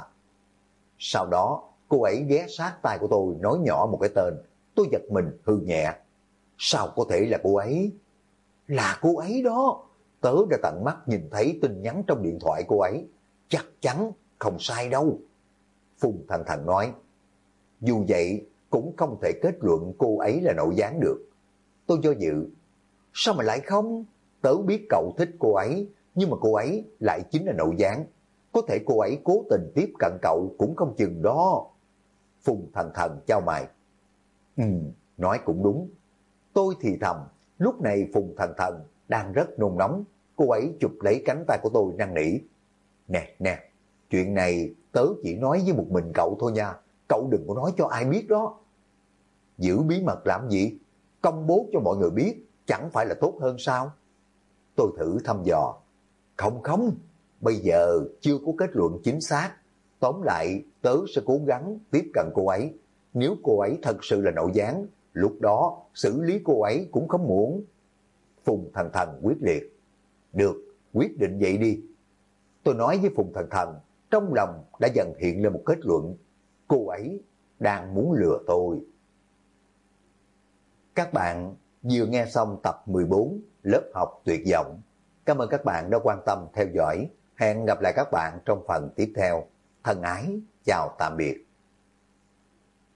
Sau đó, cô ấy ghé sát tai của tôi nói nhỏ một cái tên. Tôi giật mình hư nhẹ. Sao có thể là cô ấy? Là cô ấy đó. Tớ đã tận mắt nhìn thấy tin nhắn trong điện thoại cô ấy. Chắc chắn không sai đâu. Phùng Thần Thần nói. Dù vậy, cũng không thể kết luận cô ấy là nội gián được. Tôi do dự. Sao mà lại không? Tớ biết cậu thích cô ấy, nhưng mà cô ấy lại chính là nội gián. Có thể cô ấy cố tình tiếp cận cậu cũng không chừng đó. Phùng Thần Thần chau mày. Nói cũng đúng. Tôi thì thầm, lúc này Phùng Thần Thần đang rất nôn nóng. Cô ấy chụp lấy cánh tay của tôi năn nỉ. Nè, chuyện này tớ chỉ nói với một mình cậu thôi nha. Cậu đừng có nói cho ai biết đó. Giữ bí mật làm gì? Công bố cho mọi người biết, chẳng phải là tốt hơn sao? Tôi thử thăm dò. Không, bây giờ chưa có kết luận chính xác. Tóm lại, tớ sẽ cố gắng tiếp cận cô ấy. Nếu cô ấy thật sự là nội gián, lúc đó xử lý cô ấy cũng không muộn. Phùng Thần Thần quyết liệt. Được, quyết định vậy đi. Tôi nói với Phùng Thần Thần, trong lòng đã dần hiện lên một kết luận. Cô ấy đang muốn lừa tôi. Các bạn vừa nghe xong tập 14 lớp học tuyệt vọng. Cảm ơn các bạn đã quan tâm theo dõi. Hẹn gặp lại các bạn trong phần tiếp theo. Thân ái, chào tạm biệt.